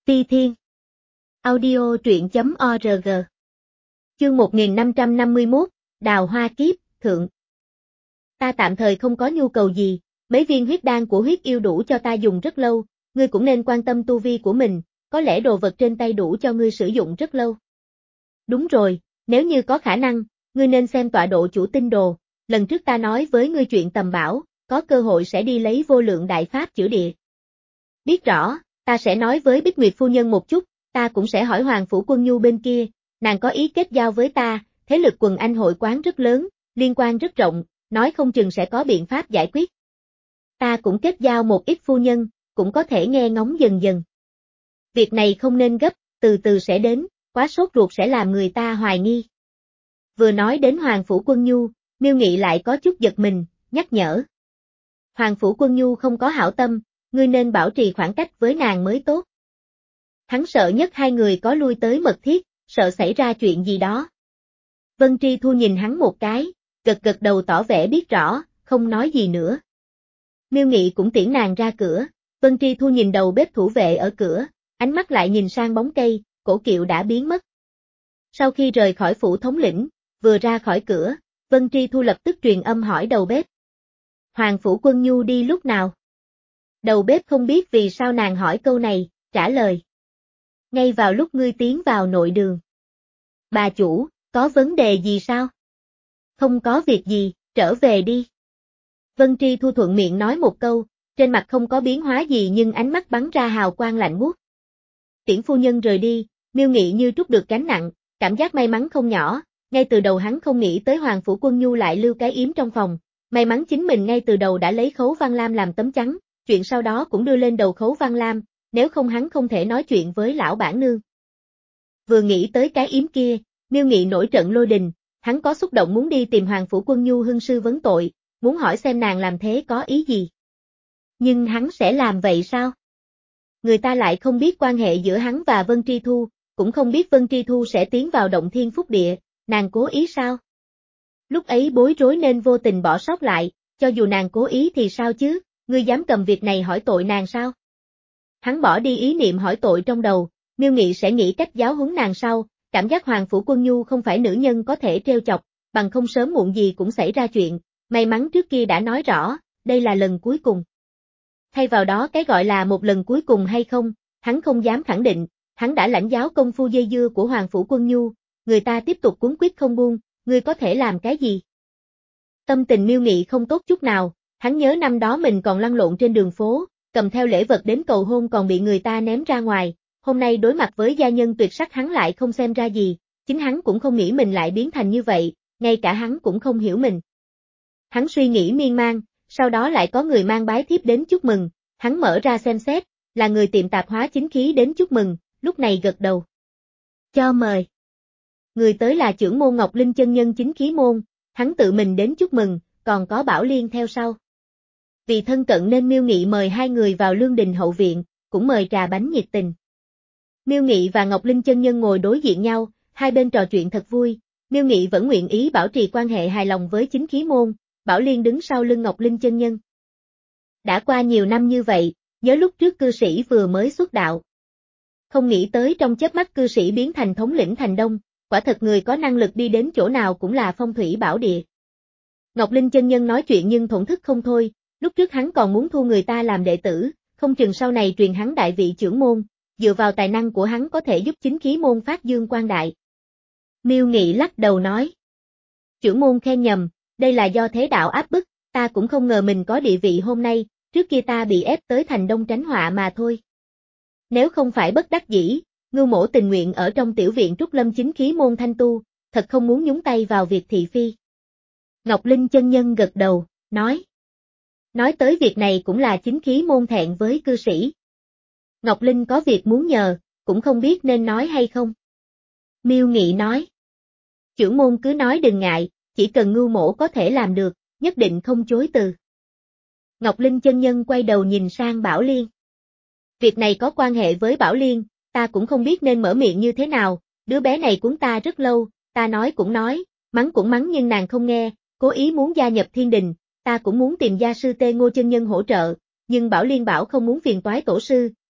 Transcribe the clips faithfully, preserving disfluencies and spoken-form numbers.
Ti Thiên. Audio truyện chấm org. Chương một nghìn năm trăm năm mươi mốt, Đào Hoa Kiếp, Thượng. Ta tạm thời không có nhu cầu gì, mấy viên huyết đan của huyết yêu đủ cho ta dùng rất lâu, ngươi cũng nên quan tâm tu vi của mình, có lẽ đồ vật trên tay đủ cho ngươi sử dụng rất lâu. Đúng rồi, nếu như có khả năng, ngươi nên xem tọa độ chủ tinh đồ, lần trước ta nói với ngươi chuyện tầm bảo, có cơ hội sẽ đi lấy vô lượng đại pháp chữa địa. Biết rõ, ta sẽ nói với Bích Nguyệt phu nhân một chút, ta cũng sẽ hỏi Hoàng Phủ Quân Nhu bên kia, nàng có ý kết giao với ta, thế lực quần anh hội quán rất lớn, liên quan rất rộng, nói không chừng sẽ có biện pháp giải quyết. Ta cũng kết giao một ít phu nhân, cũng có thể nghe ngóng dần dần. Việc này không nên gấp, từ từ sẽ đến, quá sốt ruột sẽ làm người ta hoài nghi. Vừa nói đến Hoàng Phủ Quân Nhu, Miêu Nghị lại có chút giật mình, nhắc nhở. Hoàng Phủ Quân Nhu không có hảo tâm, ngươi nên bảo trì khoảng cách với nàng mới tốt. Hắn sợ nhất hai người có lui tới mật thiết, sợ xảy ra chuyện gì đó. Vân Tri Thu nhìn hắn một cái, gật gật đầu tỏ vẻ biết rõ, không nói gì nữa. Miêu Nghị cũng tiễn nàng ra cửa, Vân Tri Thu nhìn đầu bếp thủ vệ ở cửa, ánh mắt lại nhìn sang bóng cây, cổ kiệu đã biến mất. Sau khi rời khỏi phủ thống lĩnh, vừa ra khỏi cửa, Vân Tri Thu lập tức truyền âm hỏi đầu bếp. Hoàng Phủ Quân Nhu đi lúc nào? Đầu bếp không biết vì sao nàng hỏi câu này, trả lời. Ngay vào lúc ngươi tiến vào nội đường. Bà chủ, có vấn đề gì sao? Không có việc gì, trở về đi. Vân Tri Thu thuận miệng nói một câu, trên mặt không có biến hóa gì nhưng ánh mắt bắn ra hào quang lạnh buốt. Tiễn phu nhân rời đi, Miêu Nghị như trút được gánh nặng, cảm giác may mắn không nhỏ, ngay từ đầu hắn không nghĩ tới Hoàng Phủ Quân Nhu lại lưu cái yếm trong phòng, may mắn chính mình ngay từ đầu đã lấy Khấu Văn Lam làm tấm chắn, chuyện sau đó cũng đưa lên đầu Khấu Văn Lam, nếu không hắn không thể nói chuyện với lão bản nương. Vừa nghĩ tới cái yếm kia, Miêu Nghị nổi trận lôi đình, hắn có xúc động muốn đi tìm Hoàng Phủ Quân Nhu hưng sư vấn tội, muốn hỏi xem nàng làm thế có ý gì. Nhưng hắn sẽ làm vậy sao? Người ta lại không biết quan hệ giữa hắn và Vân Tri Thu, cũng không biết Vân Tri Thu sẽ tiến vào động thiên phúc địa, nàng cố ý sao? Lúc ấy bối rối nên vô tình bỏ sót lại, cho dù nàng cố ý thì sao chứ, ngươi dám cầm việc này hỏi tội nàng sao? Hắn bỏ đi ý niệm hỏi tội trong đầu, Miêu Nghị sẽ nghĩ cách giáo huấn nàng sau, cảm giác Hoàng Phủ Quân Nhu không phải nữ nhân có thể trêu chọc, bằng không sớm muộn gì cũng xảy ra chuyện, may mắn trước kia đã nói rõ, đây là lần cuối cùng. Thay vào đó cái gọi là một lần cuối cùng hay không, hắn không dám khẳng định, hắn đã lãnh giáo công phu dây dưa của Hoàng Phủ Quân Nhu, người ta tiếp tục cuốn quyết không buông, ngươi có thể làm cái gì? Tâm tình Miêu Nghị không tốt chút nào, hắn nhớ năm đó mình còn lăn lộn trên đường phố, cầm theo lễ vật đến cầu hôn còn bị người ta ném ra ngoài, hôm nay đối mặt với gia nhân tuyệt sắc hắn lại không xem ra gì, chính hắn cũng không nghĩ mình lại biến thành như vậy, ngay cả hắn cũng không hiểu mình. Hắn suy nghĩ miên man, sau đó lại có người mang bái thiếp đến chúc mừng, hắn mở ra xem xét, là người tiệm tạp hóa chính khí đến chúc mừng, lúc này gật đầu. Cho mời. Người tới là trưởng môn Ngọc Linh chân nhân chính khí môn, hắn tự mình đến chúc mừng, còn có Bảo Liên theo sau. Vì thân cận nên Miêu Nghị mời hai người vào lương đình hậu viện, cũng mời trà bánh nhiệt tình. Miêu Nghị và Ngọc Linh chân nhân ngồi đối diện nhau, hai bên trò chuyện thật vui, Miêu Nghị vẫn nguyện ý bảo trì quan hệ hài lòng với chính khí môn, Bảo Liên đứng sau lưng Ngọc Linh chân nhân. Đã qua nhiều năm như vậy, nhớ lúc trước cư sĩ vừa mới xuất đạo. Không nghĩ tới trong chớp mắt cư sĩ biến thành thống lĩnh thành đông, quả thật người có năng lực đi đến chỗ nào cũng là phong thủy bảo địa. Ngọc Linh chân nhân nói chuyện nhưng thổn thức không thôi, lúc trước hắn còn muốn thu người ta làm đệ tử, không chừng sau này truyền hắn đại vị trưởng môn, dựa vào tài năng của hắn có thể giúp chính khí môn phát dương quang đại. Miêu Nghị lắc đầu nói. Trưởng môn khen nhầm, đây là do thế đạo áp bức, ta cũng không ngờ mình có địa vị hôm nay, trước kia ta bị ép tới thành đông tránh họa mà thôi. Nếu không phải bất đắc dĩ, Ngưu Mỗ tình nguyện ở trong tiểu viện Trúc Lâm chính khí môn thanh tu, thật không muốn nhúng tay vào việc thị phi. Ngọc Linh chân nhân gật đầu, nói. Nói tới việc này cũng là chính khí môn thẹn với cư sĩ. Ngọc Linh có việc muốn nhờ, cũng không biết nên nói hay không. Miêu Nghị nói. Trưởng môn cứ nói đừng ngại, chỉ cần Ngưu Mỗ có thể làm được, nhất định không chối từ. Ngọc Linh chân nhân quay đầu nhìn sang Bảo Liên. Việc này có quan hệ với Bảo Liên, ta cũng không biết nên mở miệng như thế nào, đứa bé này cuốn ta rất lâu, ta nói cũng nói, mắng cũng mắng nhưng nàng không nghe, cố ý muốn gia nhập thiên đình, ta cũng muốn tìm gia sư Tê Ngô chân nhân hỗ trợ, nhưng Bảo Liên bảo không muốn phiền toái tổ sư,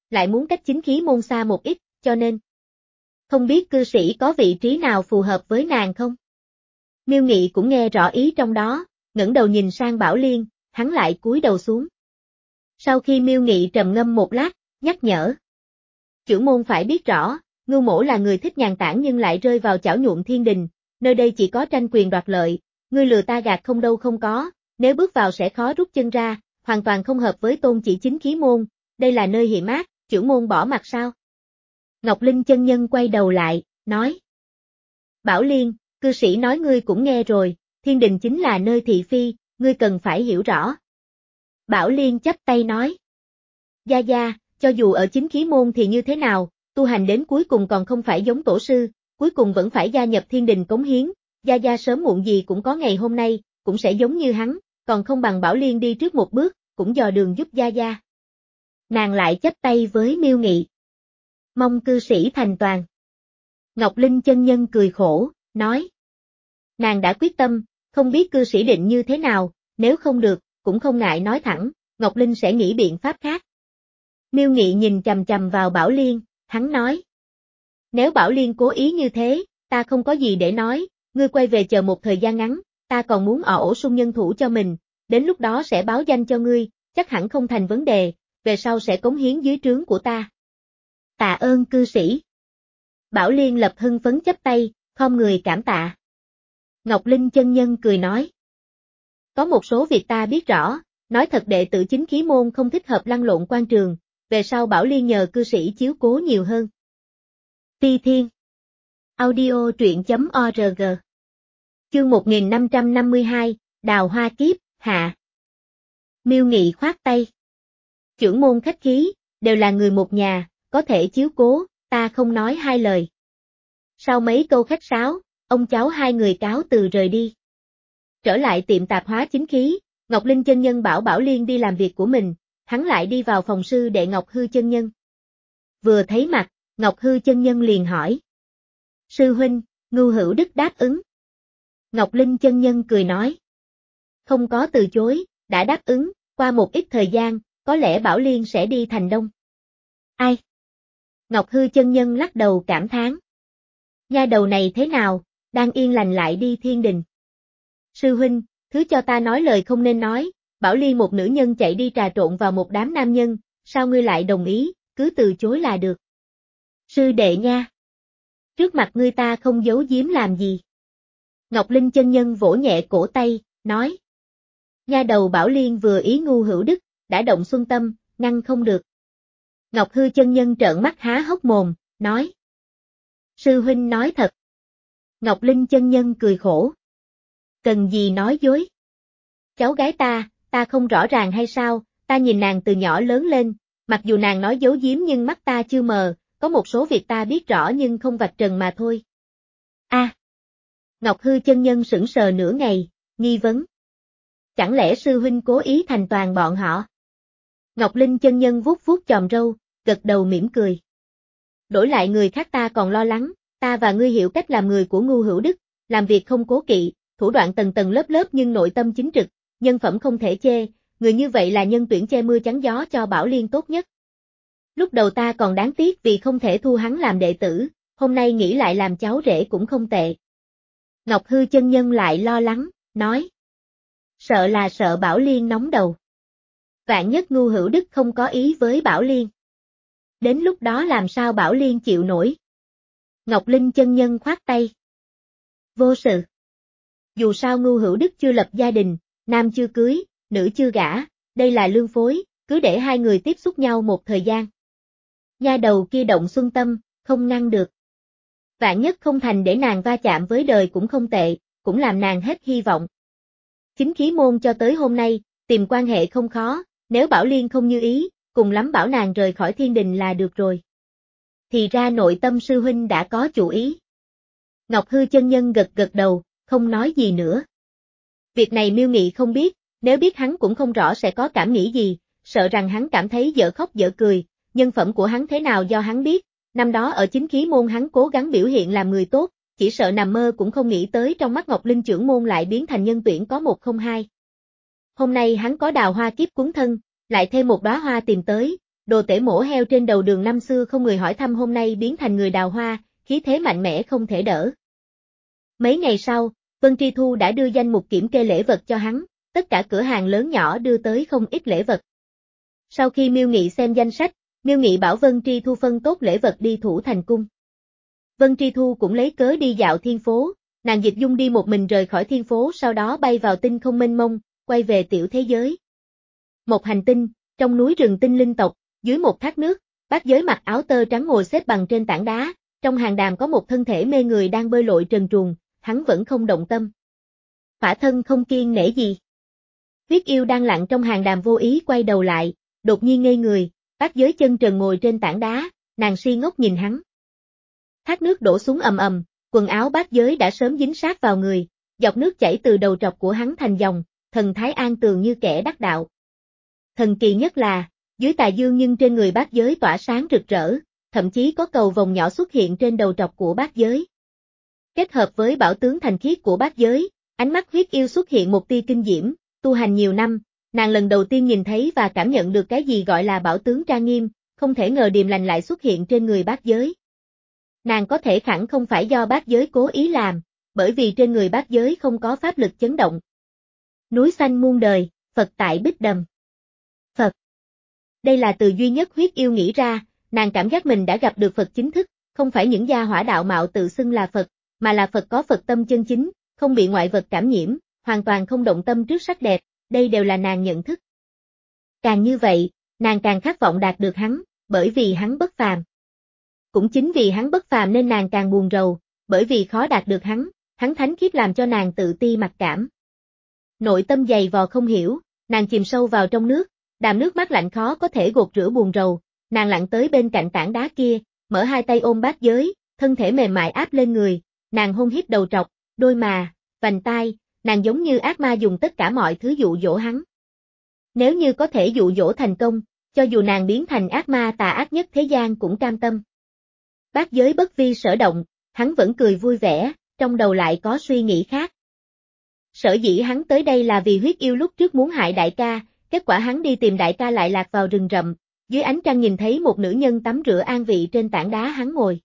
lại muốn cách chính khí môn xa một ít, cho nên không biết cư sĩ có vị trí nào phù hợp với nàng không? Miêu Nghị cũng nghe rõ ý trong đó, ngẩng đầu nhìn sang Bảo Liên, hắn lại cúi đầu xuống. Sau khi Miêu Nghị trầm ngâm một lát, nhắc nhở. Chưởng môn phải biết rõ, Ngưu Mỗ là người thích nhàn tản nhưng lại rơi vào chảo nhuộm thiên đình, nơi đây chỉ có tranh quyền đoạt lợi, ngươi lừa ta gạt không đâu không có, nếu bước vào sẽ khó rút chân ra, hoàn toàn không hợp với tôn chỉ chính khí môn, đây là nơi hiểm ác, chưởng môn bỏ mặt sao? Ngọc Linh chân nhân quay đầu lại, nói. Bảo Liên, cư sĩ nói ngươi cũng nghe rồi, thiên đình chính là nơi thị phi, ngươi cần phải hiểu rõ. Bảo Liên chắp tay nói. Gia Gia, cho dù ở chính khí môn thì như thế nào, tu hành đến cuối cùng còn không phải giống tổ sư, cuối cùng vẫn phải gia nhập thiên đình cống hiến, Gia Gia sớm muộn gì cũng có ngày hôm nay, cũng sẽ giống như hắn, còn không bằng Bảo Liên đi trước một bước, cũng dò đường giúp Gia Gia. Nàng lại chắp tay với Miêu Nghị. Mong cư sĩ thành toàn. Ngọc Linh chân nhân cười khổ, nói. Nàng đã quyết tâm, không biết cư sĩ định như thế nào, nếu không được, cũng không ngại nói thẳng, Ngọc Linh sẽ nghĩ biện pháp khác. Miêu Nghị nhìn chằm chằm vào Bảo Liên, hắn nói. Nếu Bảo Liên cố ý như thế, ta không có gì để nói, ngươi quay về chờ một thời gian ngắn, ta còn muốn ỏ ổ sung nhân thủ cho mình, đến lúc đó sẽ báo danh cho ngươi, chắc hẳn không thành vấn đề, về sau sẽ cống hiến dưới trướng của ta. Tạ ơn cư sĩ. Bảo Liên lập hưng phấn chắp tay, khom người cảm tạ. Ngọc Linh chân nhân cười nói. Có một số việc ta biết rõ, nói thật đệ tử chính khí môn không thích hợp lăn lộn quan trường, về sau Bảo Liên nhờ cư sĩ chiếu cố nhiều hơn. Ti Thiên. Audio truyện chấm org. Chương một nghìn năm trăm năm mươi hai, Đào Hoa Kiếp, hạ. Miêu Nghị khoát tay. Chưởng môn khách khí, đều là người một nhà, có thể chiếu cố, ta không nói hai lời. Sau mấy câu khách sáo, ông cháu hai người cáo từ rời đi. Trở lại tiệm tạp hóa chính khí, Ngọc Linh chân nhân bảo Bảo Liên đi làm việc của mình, hắn lại đi vào phòng sư đệ Ngọc Hư chân nhân. Vừa thấy mặt, Ngọc Hư chân nhân liền hỏi. Sư huynh, Ngưu Hữu Đức đáp ứng. Ngọc Linh chân nhân cười nói. Không có từ chối, đã đáp ứng, qua một ít thời gian, có lẽ Bảo Liên sẽ đi thành Đông. Ai? Ngọc Hư chân nhân lắc đầu cảm thán. Nha đầu này thế nào, đang yên lành lại đi thiên đình. Sư huynh, thứ cho ta nói lời không nên nói, Bảo Liên một nữ nhân chạy đi trà trộn vào một đám nam nhân, sao ngươi lại đồng ý, cứ từ chối là được. Sư đệ nha. Trước mặt ngươi ta không giấu giếm làm gì. Ngọc Linh chân nhân vỗ nhẹ cổ tay, nói. Nha đầu Bảo Liên vừa ý Ngưu Hữu Đức, đã động xuân tâm, ngăn không được. Ngọc Hư chân nhân trợn mắt há hốc mồm, nói. Sư huynh nói thật. Ngọc Linh chân nhân cười khổ. Cần gì nói dối? Cháu gái ta, ta không rõ ràng hay sao, ta nhìn nàng từ nhỏ lớn lên, mặc dù nàng nói giấu giếm nhưng mắt ta chưa mờ, có một số việc ta biết rõ nhưng không vạch trần mà thôi. A. À, Ngọc Hư chân nhân sững sờ nửa ngày, nghi vấn. Chẳng lẽ sư huynh cố ý thành toàn bọn họ? Ngọc Linh chân nhân vuốt vuốt chòm râu, gật đầu mỉm cười. Đổi lại người khác ta còn lo lắng, ta và ngươi hiểu cách làm người của Ngưu Hữu Đức, làm việc không cố kỵ, thủ đoạn tầng tầng lớp lớp nhưng nội tâm chính trực, nhân phẩm không thể chê, người như vậy là nhân tuyển che mưa chắn gió cho Bảo Liên tốt nhất. Lúc đầu ta còn đáng tiếc vì không thể thu hắn làm đệ tử, hôm nay nghĩ lại làm cháu rể cũng không tệ. Ngọc Hư chân nhân lại lo lắng, nói. Sợ là sợ Bảo Liên nóng đầu. Vạn nhất Ngưu Hữu Đức không có ý với Bảo Liên. Đến lúc đó làm sao Bảo Liên chịu nổi? Ngọc Linh chân nhân khoát tay. Vô sự. Dù sao Ngưu Hữu Đức chưa lập gia đình, nam chưa cưới, nữ chưa gả, đây là lương phối, cứ để hai người tiếp xúc nhau một thời gian. Nha đầu kia động xuân tâm, không ngăn được. Vạn nhất không thành để nàng va chạm với đời cũng không tệ, cũng làm nàng hết hy vọng. Chính khí môn cho tới hôm nay, tìm quan hệ không khó, nếu Bảo Liên không như ý, cùng lắm bảo nàng rời khỏi thiên đình là được rồi. Thì ra nội tâm sư huynh đã có chủ ý. Ngọc Hư chân nhân gật gật đầu, không nói gì nữa. Việc này Miêu Nghị không biết, nếu biết hắn cũng không rõ sẽ có cảm nghĩ gì, sợ rằng hắn cảm thấy dở khóc dở cười, nhân phẩm của hắn thế nào do hắn biết, năm đó ở chính khí môn hắn cố gắng biểu hiện làm người tốt, chỉ sợ nằm mơ cũng không nghĩ tới trong mắt Ngọc Linh trưởng môn lại biến thành nhân tuyển có một không hai. Hôm nay hắn có đào hoa kiếp cuốn thân, lại thêm một đóa hoa tìm tới, đồ tể mổ heo trên đầu đường năm xưa không người hỏi thăm hôm nay biến thành người đào hoa, khí thế mạnh mẽ không thể đỡ. Mấy ngày sau, Vân Tri Thu đã đưa danh mục kiểm kê lễ vật cho hắn, tất cả cửa hàng lớn nhỏ đưa tới không ít lễ vật. Sau khi Miêu Nghị xem danh sách, Miêu Nghị bảo Vân Tri Thu phân tốt lễ vật đi Thủ Thành Cung. Vân Tri Thu cũng lấy cớ đi dạo thiên phố, nàng Dịch Dung đi một mình rời khỏi thiên phố sau đó bay vào tinh không mênh mông, quay về tiểu thế giới. Một hành tinh, trong núi rừng tinh linh tộc, dưới một thác nước, bác giới mặc áo tơ trắng ngồi xếp bằng trên tảng đá, trong hàng đàm có một thân thể mê người đang bơi lội trần truồng, hắn vẫn không động tâm. Phả thân không kiêng nể gì. Huyết yêu đang lặng trong hàng đàm vô ý quay đầu lại, đột nhiên ngây người, bác giới chân trần ngồi trên tảng đá, nàng si ngốc nhìn hắn. Thác nước đổ xuống ầm ầm, quần áo bác giới đã sớm dính sát vào người, dọc nước chảy từ đầu trọc của hắn thành dòng, thần thái an tường như kẻ đắc đạo. Thần kỳ nhất là, dưới tà dương nhưng trên người bác giới tỏa sáng rực rỡ, thậm chí có cầu vồng nhỏ xuất hiện trên đầu trọc của bác giới. Kết hợp với bảo tướng thành khiết của bác giới, ánh mắt huyết yêu xuất hiện một tia kinh diễm, tu hành nhiều năm, nàng lần đầu tiên nhìn thấy và cảm nhận được cái gì gọi là bảo tướng trang nghiêm, không thể ngờ điềm lành lại xuất hiện trên người bác giới. Nàng có thể khẳng không phải do bác giới cố ý làm, bởi vì trên người bác giới không có pháp lực chấn động. Núi xanh muôn đời, Phật tại Bích Đầm. Phật. Đây là từ duy nhất huyết yêu nghĩ ra, nàng cảm giác mình đã gặp được Phật chính thức, không phải những gia hỏa đạo mạo tự xưng là Phật, mà là Phật có Phật tâm chân chính, không bị ngoại vật cảm nhiễm, hoàn toàn không động tâm trước sắc đẹp, đây đều là nàng nhận thức. Càng như vậy, nàng càng khát vọng đạt được hắn, bởi vì hắn bất phàm. Cũng chính vì hắn bất phàm nên nàng càng buồn rầu, bởi vì khó đạt được hắn, hắn thánh khiết làm cho nàng tự ti mặc cảm. Nội tâm dày vò không hiểu, nàng chìm sâu vào trong nước, đàm nước mắt lạnh khó có thể gột rửa buồn rầu, nàng lặn tới bên cạnh tảng đá kia, mở hai tay ôm bát giới, thân thể mềm mại áp lên người, nàng hôn hít đầu trọc, đôi mà, vành tai, nàng giống như ác ma dùng tất cả mọi thứ dụ dỗ hắn. Nếu như có thể dụ dỗ thành công, cho dù nàng biến thành ác ma tà ác nhất thế gian cũng cam tâm. Bát giới bất vi sở động, hắn vẫn cười vui vẻ, trong đầu lại có suy nghĩ khác. Sở dĩ hắn tới đây là vì huyết yêu lúc trước muốn hại đại ca, kết quả hắn đi tìm đại ca lại lạc vào rừng rậm, dưới ánh trăng nhìn thấy một nữ nhân tắm rửa an vị trên tảng đá hắn ngồi.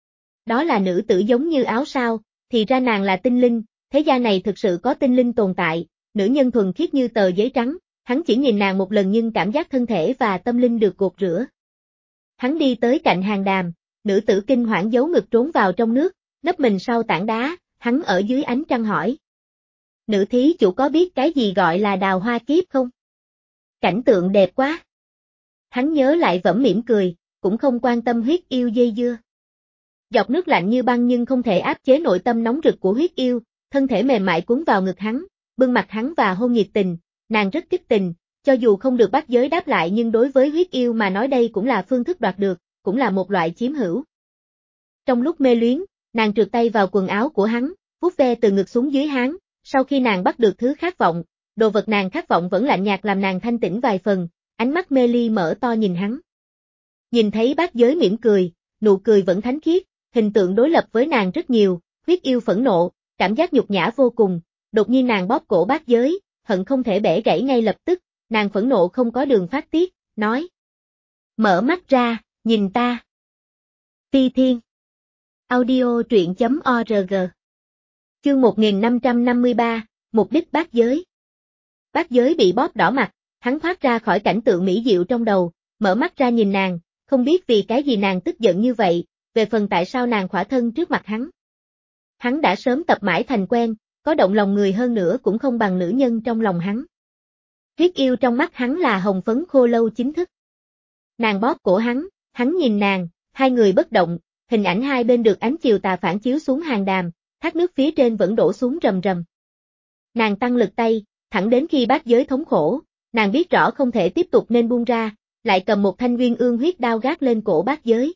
Đó là nữ tử giống như áo sao, thì ra nàng là tinh linh, thế gian này thực sự có tinh linh tồn tại, nữ nhân thuần khiết như tờ giấy trắng, hắn chỉ nhìn nàng một lần nhưng cảm giác thân thể và tâm linh được gột rửa. Hắn đi tới cạnh hàng đàm, nữ tử kinh hoảng giấu ngực trốn vào trong nước, nấp mình sau tảng đá, hắn ở dưới ánh trăng hỏi. Nữ thí chủ có biết cái gì gọi là đào hoa kiếp không? Cảnh tượng đẹp quá. Hắn nhớ lại vẫn mỉm cười, cũng không quan tâm huyết yêu dây dưa. Dọc nước lạnh như băng nhưng không thể áp chế nội tâm nóng rực của huyết yêu, thân thể mềm mại cuốn vào ngực hắn, bưng mặt hắn và hôn nhiệt tình, nàng rất kích tình, cho dù không được bát giới đáp lại nhưng đối với huyết yêu mà nói đây cũng là phương thức đoạt được, cũng là một loại chiếm hữu. Trong lúc mê luyến, nàng trượt tay vào quần áo của hắn, vuốt ve từ ngực xuống dưới hắn, sau khi nàng bắt được thứ khát vọng, đồ vật nàng khát vọng vẫn lạnh nhạt làm nàng thanh tĩnh vài phần, ánh mắt mê ly mở to nhìn hắn. Nhìn thấy bát giới mỉm cười, nụ cười vẫn thánh khiết, hình tượng đối lập với nàng rất nhiều, huyết yêu phẫn nộ, cảm giác nhục nhã vô cùng, đột nhiên nàng bóp cổ bát giới, hận không thể bẻ gãy ngay lập tức, nàng phẫn nộ không có đường phát tiết, nói. Mở mắt ra, nhìn ta. Phi Thiên. Audio truyện chấm org. Chương một nghìn năm trăm năm mươi ba, mục đích bát giới. Bát giới bị bóp đỏ mặt, hắn thoát ra khỏi cảnh tượng mỹ diệu trong đầu, mở mắt ra nhìn nàng, không biết vì cái gì nàng tức giận như vậy, về phần tại sao nàng khỏa thân trước mặt hắn. Hắn đã sớm tập mãi thành quen, có động lòng người hơn nữa cũng không bằng nữ nhân trong lòng hắn. Huyết yêu trong mắt hắn là hồng phấn khô lâu chính thức. Nàng bóp cổ hắn, hắn nhìn nàng, hai người bất động, hình ảnh hai bên được ánh chiều tà phản chiếu xuống hàng đàm, thác nước phía trên vẫn đổ xuống rầm rầm. Nàng tăng lực tay, thẳng đến khi bát giới thống khổ, nàng biết rõ không thể tiếp tục nên buông ra, lại cầm một thanh nguyên ương huyết đao gác lên cổ bát giới.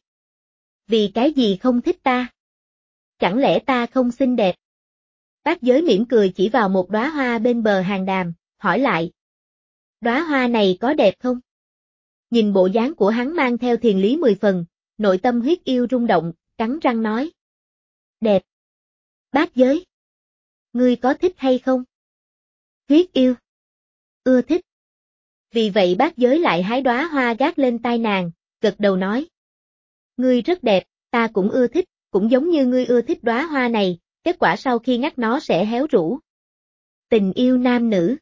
Vì cái gì không thích ta? Chẳng lẽ ta không xinh đẹp? Bát giới mỉm cười chỉ vào một đóa hoa bên bờ hàng đàm, hỏi lại. Đóa hoa này có đẹp không? Nhìn bộ dáng của hắn mang theo thiền lý mười phần, nội tâm huyết yêu rung động, cắn răng nói. Đẹp. Bát giới. Ngươi có thích hay không? Huyết yêu. Ưa thích. Vì vậy bác giới lại hái đóa hoa gác lên tai nàng, gật đầu nói. Ngươi rất đẹp, ta cũng ưa thích, cũng giống như ngươi ưa thích đóa hoa này, kết quả sau khi ngắt nó sẽ héo rũ. Tình yêu nam nữ.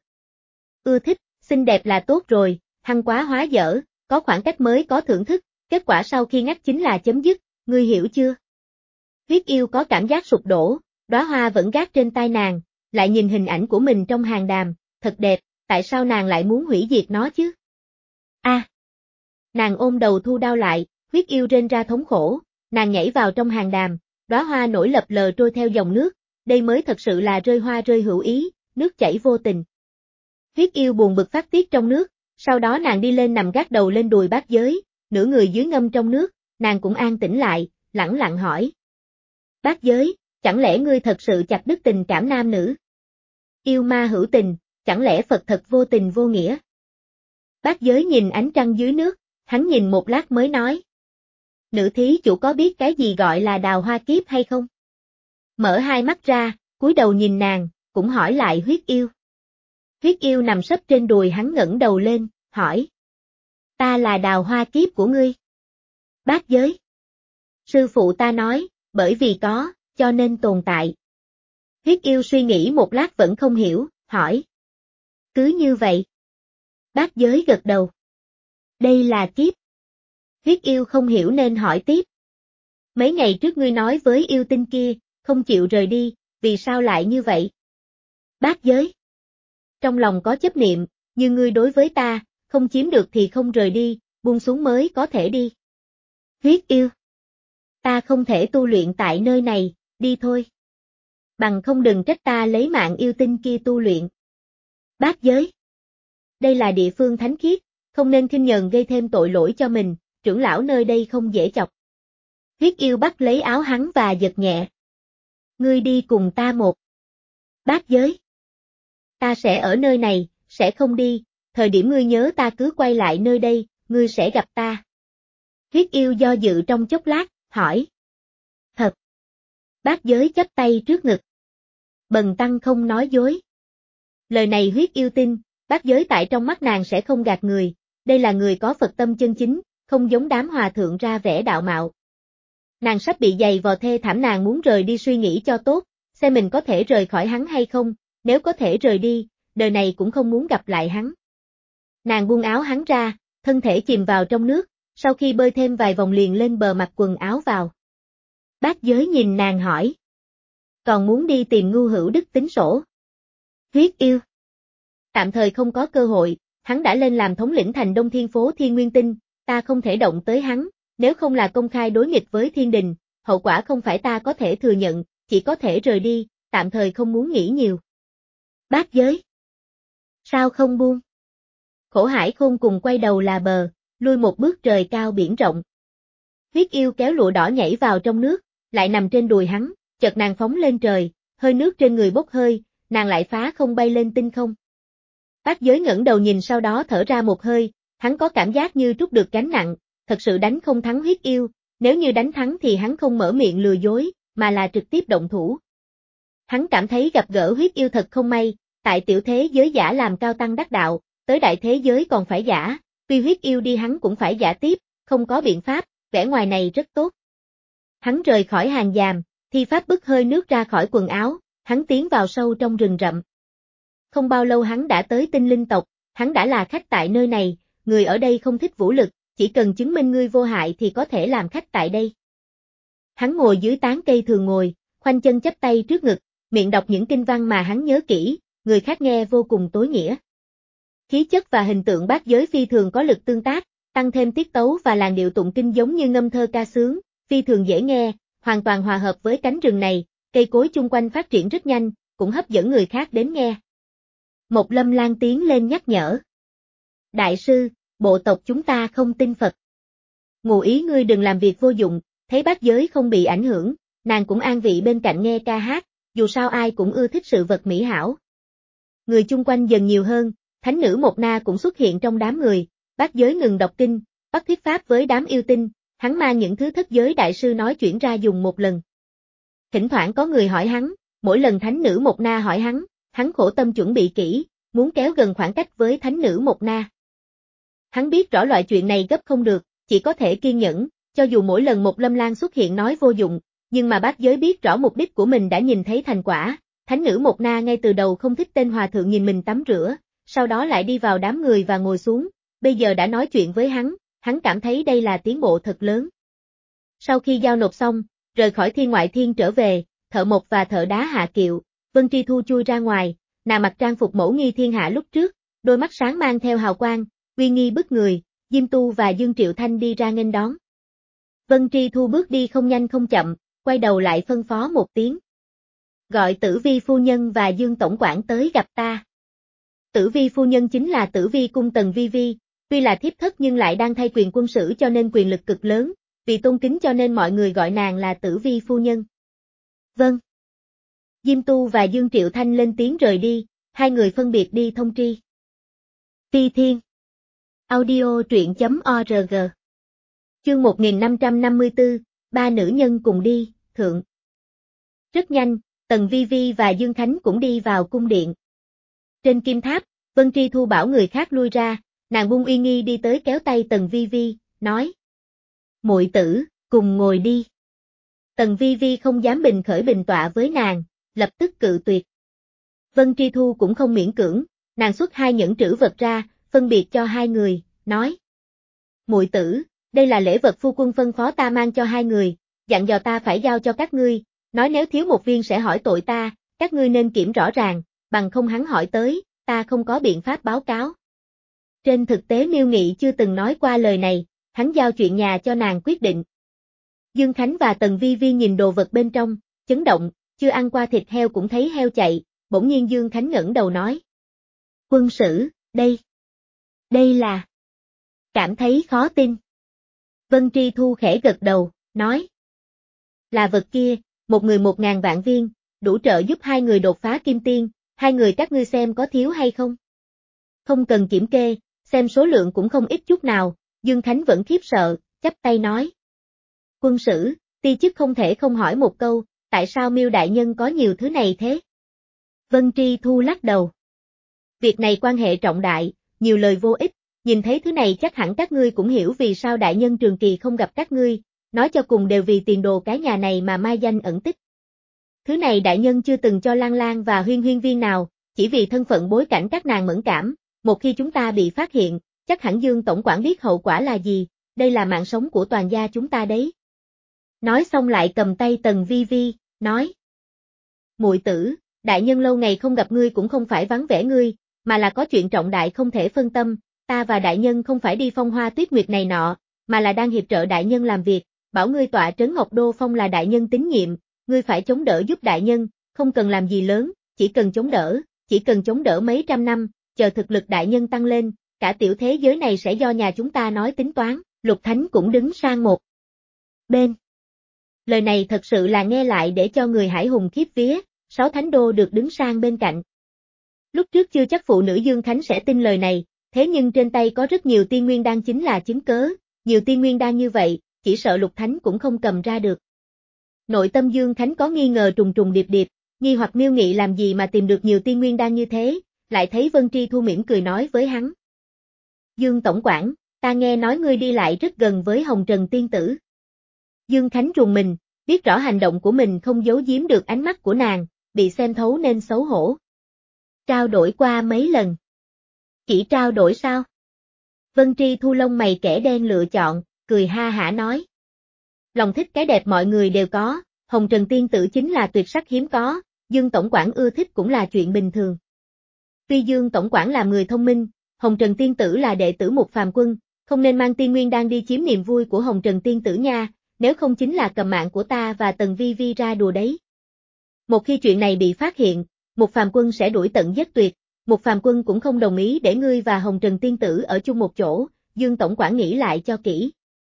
Ưa thích, xinh đẹp là tốt rồi, hăng quá hóa dở, có khoảng cách mới có thưởng thức, kết quả sau khi ngắt chính là chấm dứt, ngươi hiểu chưa? Huyết yêu có cảm giác sụp đổ, đóa hoa vẫn gác trên tai nàng, lại nhìn hình ảnh của mình trong hàng đàm, thật đẹp, tại sao nàng lại muốn hủy diệt nó chứ? A. À, nàng ôm đầu thu đau lại, huyết yêu rên ra thống khổ, nàng nhảy vào trong hàng đàm, đóa hoa nổi lập lờ trôi theo dòng nước, đây mới thật sự là rơi hoa rơi hữu ý, nước chảy vô tình. Huyết yêu buồn bực phát tiết trong nước, sau đó nàng đi lên nằm gác đầu lên đùi bác giới, nửa người dưới ngâm trong nước, nàng cũng an tĩnh lại, lẳng lặng hỏi. Bác giới, chẳng lẽ ngươi thật sự chặt đứt tình cảm nam nữ? Yêu ma hữu tình, chẳng lẽ Phật thật vô tình vô nghĩa? Bác giới nhìn ánh trăng dưới nước, hắn nhìn một lát mới nói. Nữ thí chủ có biết cái gì gọi là đào hoa kiếp hay không? Mở hai mắt ra, cúi đầu nhìn nàng, cũng hỏi lại huyết yêu. Huyết yêu nằm sấp trên đùi hắn ngẩng đầu lên, hỏi. Ta là đào hoa kiếp của ngươi. Bác giới. Sư phụ ta nói, bởi vì có, cho nên tồn tại. Huyết yêu suy nghĩ một lát vẫn không hiểu, hỏi. Cứ như vậy. Bác giới gật đầu. Đây là kiếp. Huyết yêu không hiểu nên hỏi tiếp. Mấy ngày trước ngươi nói với yêu tinh kia, không chịu rời đi, vì sao lại như vậy? Bác giới. Trong lòng có chấp niệm, như ngươi đối với ta, không chiếm được thì không rời đi, buông xuống mới có thể đi. Huyết yêu. Ta không thể tu luyện tại nơi này, đi thôi. Bằng không đừng trách ta lấy mạng yêu tinh kia tu luyện. Bác giới. Đây là địa phương thánh khiết, không nên khinh nhờn gây thêm tội lỗi cho mình, trưởng lão nơi đây không dễ chọc. Huyết yêu bắt lấy áo hắn và giật nhẹ. Ngươi đi cùng ta một. Bác giới. Ta sẽ ở nơi này, sẽ không đi, thời điểm ngươi nhớ ta cứ quay lại nơi đây, ngươi sẽ gặp ta. Huyết yêu do dự trong chốc lát, hỏi. Thật. Bác giới chắp tay trước ngực. Bần tăng không nói dối. Lời này huyết yêu tin, bác giới tại trong mắt nàng sẽ không gạt người, đây là người có Phật tâm chân chính, không giống đám hòa thượng ra vẻ đạo mạo. Nàng sắp bị giày vò thê thảm, nàng muốn rời đi suy nghĩ cho tốt, xem mình có thể rời khỏi hắn hay không, nếu có thể rời đi, đời này cũng không muốn gặp lại hắn. Nàng buông áo hắn ra, thân thể chìm vào trong nước, sau khi bơi thêm vài vòng liền lên bờ mặc quần áo vào. Bác giới nhìn nàng hỏi. Còn muốn đi tìm Ngưu Hữu Đức tính sổ? Huyết yêu. Tạm thời không có cơ hội, hắn đã lên làm thống lĩnh thành Đông Thiên Phố Thiên Nguyên Tinh, ta không thể động tới hắn, nếu không là công khai đối nghịch với thiên đình, hậu quả không phải ta có thể thừa nhận, chỉ có thể rời đi, tạm thời không muốn nghĩ nhiều. Bác giới. Sao không buông? Khổ Hải Khôn cùng quay đầu là bờ, lui một bước trời cao biển rộng. Huyết yêu kéo lụa đỏ nhảy vào trong nước, lại nằm trên đùi hắn, chợt nàng phóng lên trời, hơi nước trên người bốc hơi, nàng lại phá không bay lên tinh không. Bác giới ngẩng đầu nhìn sau đó thở ra một hơi, hắn có cảm giác như trút được gánh nặng, thật sự đánh không thắng huyết yêu, nếu như đánh thắng thì hắn không mở miệng lừa dối, mà là trực tiếp động thủ. Hắn cảm thấy gặp gỡ huyết yêu thật không may, tại tiểu thế giới giả làm cao tăng đắc đạo, tới đại thế giới còn phải giả, tuy huyết yêu đi hắn cũng phải giả tiếp, không có biện pháp, vẻ ngoài này rất tốt. Hắn rời khỏi hàng giàm, thi pháp bức hơi nước ra khỏi quần áo, hắn tiến vào sâu trong rừng rậm. Không bao lâu hắn đã tới tinh linh tộc, hắn đã là khách tại nơi này, người ở đây không thích vũ lực, chỉ cần chứng minh ngươi vô hại thì có thể làm khách tại đây. Hắn ngồi dưới tán cây thường ngồi, khoanh chân chắp tay trước ngực, miệng đọc những kinh văn mà hắn nhớ kỹ, người khác nghe vô cùng tối nghĩa. Khí chất và hình tượng bát giới phi thường có lực tương tác, tăng thêm tiết tấu và làn điệu tụng kinh giống như ngâm thơ ca sướng, phi thường dễ nghe, hoàn toàn hòa hợp với cánh rừng này, cây cối chung quanh phát triển rất nhanh, cũng hấp dẫn người khác đến nghe. Một Lâm Lan tiến lên nhắc nhở. Đại sư, bộ tộc chúng ta không tin Phật. Ngụ ý ngươi đừng làm việc vô dụng, thấy bát giới không bị ảnh hưởng, nàng cũng an vị bên cạnh nghe ca hát, dù sao ai cũng ưa thích sự vật mỹ hảo. Người chung quanh dần nhiều hơn, thánh nữ Mộc Na cũng xuất hiện trong đám người, bát giới ngừng đọc kinh, bắt thuyết pháp với đám yêu tinh, hắn mang những thứ thất giới đại sư nói chuyển ra dùng một lần. Thỉnh thoảng có người hỏi hắn, mỗi lần thánh nữ Mộc Na hỏi hắn, hắn khổ tâm chuẩn bị kỹ, muốn kéo gần khoảng cách với thánh nữ Mộc Na. Hắn biết rõ loại chuyện này gấp không được, chỉ có thể kiên nhẫn, cho dù mỗi lần một Lâm Lan xuất hiện nói vô dụng, nhưng mà bát giới biết rõ mục đích của mình đã nhìn thấy thành quả, thánh nữ Một Na ngay từ đầu không thích tên hòa thượng nhìn mình tắm rửa, sau đó lại đi vào đám người và ngồi xuống, bây giờ đã nói chuyện với hắn, hắn cảm thấy đây là tiến bộ thật lớn. Sau khi giao nộp xong, rời khỏi Thiên Ngoại Thiên trở về, Thợ Mộc và Thợ Đá hạ kiệu, Vân Tri Thu chui ra ngoài, nàng mặc trang phục mẫu nghi thiên hạ lúc trước, đôi mắt sáng mang theo hào quang, uy nghi bức người, Diêm Tu và Dương Triệu Thanh đi ra nghênh đón. Vân Tri Thu bước đi không nhanh không chậm, quay đầu lại phân phó một tiếng. Gọi Tử Vi phu nhân và Dương tổng quản tới gặp ta. Tử Vi phu nhân chính là Tử Vi cung Tần Vi Vi, tuy là thiếp thất nhưng lại đang thay quyền quân sử cho nên quyền lực cực lớn, vì tôn kính cho nên mọi người gọi nàng là Tử Vi phu nhân. Vâng. Diêm Tu và Dương Triệu Thanh lên tiếng rời đi, hai người phân biệt đi thông tri. Phi Thiên. Audio truyện.org. Chương một nghìn năm trăm năm mươi tư, ba nữ nhân cùng đi, thượng. Rất nhanh, Tần Vi Vi và Dương Khánh cũng đi vào cung điện. Trên kim tháp, Vân Tri Thu bảo người khác lui ra, nàng bung uy nghi đi tới kéo tay Tần Vi Vi, nói. Muội tử, cùng ngồi đi. Tần Vi Vi không dám bình khởi bình tọa với nàng, lập tức cự tuyệt. Vân Tri Thu cũng không miễn cưỡng, nàng xuất hai nhẫn trữ vật ra, phân biệt cho hai người, nói. Muội tử, đây là lễ vật phu quân phân phó ta mang cho hai người, dặn dò ta phải giao cho các ngươi, nói nếu thiếu một viên sẽ hỏi tội ta, các ngươi nên kiểm rõ ràng, bằng không hắn hỏi tới, ta không có biện pháp báo cáo. Trên thực tế Miêu Nghị chưa từng nói qua lời này, hắn giao chuyện nhà cho nàng quyết định. Dương Khánh và Tần Vi Vi nhìn đồ vật bên trong, chấn động, chưa ăn qua thịt heo cũng thấy heo chạy, bỗng nhiên Dương Khánh ngẩng đầu nói. Quân sử, đây. Đây là. Cảm thấy khó tin. Vân Tri Thu khẽ gật đầu, nói. Là vật kia, một người một ngàn vạn viên, đủ trợ giúp hai người đột phá kim tiên, hai người các ngươi xem có thiếu hay không? Không cần kiểm kê, xem số lượng cũng không ít chút nào, Dương Khánh vẫn khiếp sợ, chắp tay nói. Quân sử, ti chức không thể không hỏi một câu, tại sao Miêu đại nhân có nhiều thứ này thế? Vân Tri Thu lắc đầu. Việc này quan hệ trọng đại, nhiều lời vô ích, nhìn thấy thứ này chắc hẳn các ngươi cũng hiểu vì sao đại nhân Trường Kỳ không gặp các ngươi, nói cho cùng đều vì tiền đồ cái nhà này mà mai danh ẩn tích. Thứ này đại nhân chưa từng cho Lan Lan và Huyên Huyên viên nào, chỉ vì thân phận bối cảnh các nàng mẫn cảm, một khi chúng ta bị phát hiện, chắc hẳn Dương tổng quản biết hậu quả là gì, đây là mạng sống của toàn gia chúng ta đấy. Nói xong lại cầm tay Tần Vi Vi, nói. Muội tử, đại nhân lâu ngày không gặp ngươi cũng không phải vắng vẻ ngươi, mà là có chuyện trọng đại không thể phân tâm, ta và đại nhân không phải đi phong hoa tuyết nguyệt này nọ, mà là đang hiệp trợ đại nhân làm việc, bảo ngươi tọa trấn Ngọc Đô Phong là đại nhân tín nhiệm, ngươi phải chống đỡ giúp đại nhân, không cần làm gì lớn, chỉ cần chống đỡ, chỉ cần chống đỡ mấy trăm năm, chờ thực lực đại nhân tăng lên, cả tiểu thế giới này sẽ do nhà chúng ta nói tính toán, Lục Thánh cũng đứng sang một bên. Lời này thật sự là nghe lại để cho người hải hùng khiếp vía, sáu thánh đô được đứng sang bên cạnh. Lúc trước chưa chắc phụ nữ Dương Khánh sẽ tin lời này, thế nhưng trên tay có rất nhiều tiên nguyên đan chính là chứng cớ, nhiều tiên nguyên đan như vậy, chỉ sợ Lục Thánh cũng không cầm ra được. Nội tâm Dương Khánh có nghi ngờ trùng trùng điệp điệp, nghi hoặc Miêu Nghị làm gì mà tìm được nhiều tiên nguyên đan như thế, lại thấy Vân Tri Thu mỉm cười nói với hắn. Dương tổng quản, ta nghe nói ngươi đi lại rất gần với Hồng Trần tiên tử. Dương Khánh rùng mình, biết rõ hành động của mình không giấu giếm được ánh mắt của nàng, bị xem thấu nên xấu hổ. Trao đổi qua mấy lần. Chỉ trao đổi sao? Vân Tri Thu lông mày kẻ đen lựa chọn, cười ha hả nói. Lòng thích cái đẹp mọi người đều có, Hồng Trần tiên tử chính là tuyệt sắc hiếm có, Dương tổng quản ưa thích cũng là chuyện bình thường. Tuy Dương tổng quản làm người thông minh, Hồng Trần tiên tử là đệ tử một phàm quân, không nên mang tiên nguyên đan đi chiếm niềm vui của Hồng Trần tiên tử nha, nếu không chính là cầm mạng của ta và Tần Vi Vi ra đùa đấy. Một khi chuyện này bị phát hiện, một phàm quân sẽ đuổi tận giết tuyệt, một phàm quân cũng không đồng ý để ngươi và Hồng Trần tiên tử ở chung một chỗ, Dương tổng quản nghĩ lại cho kỹ.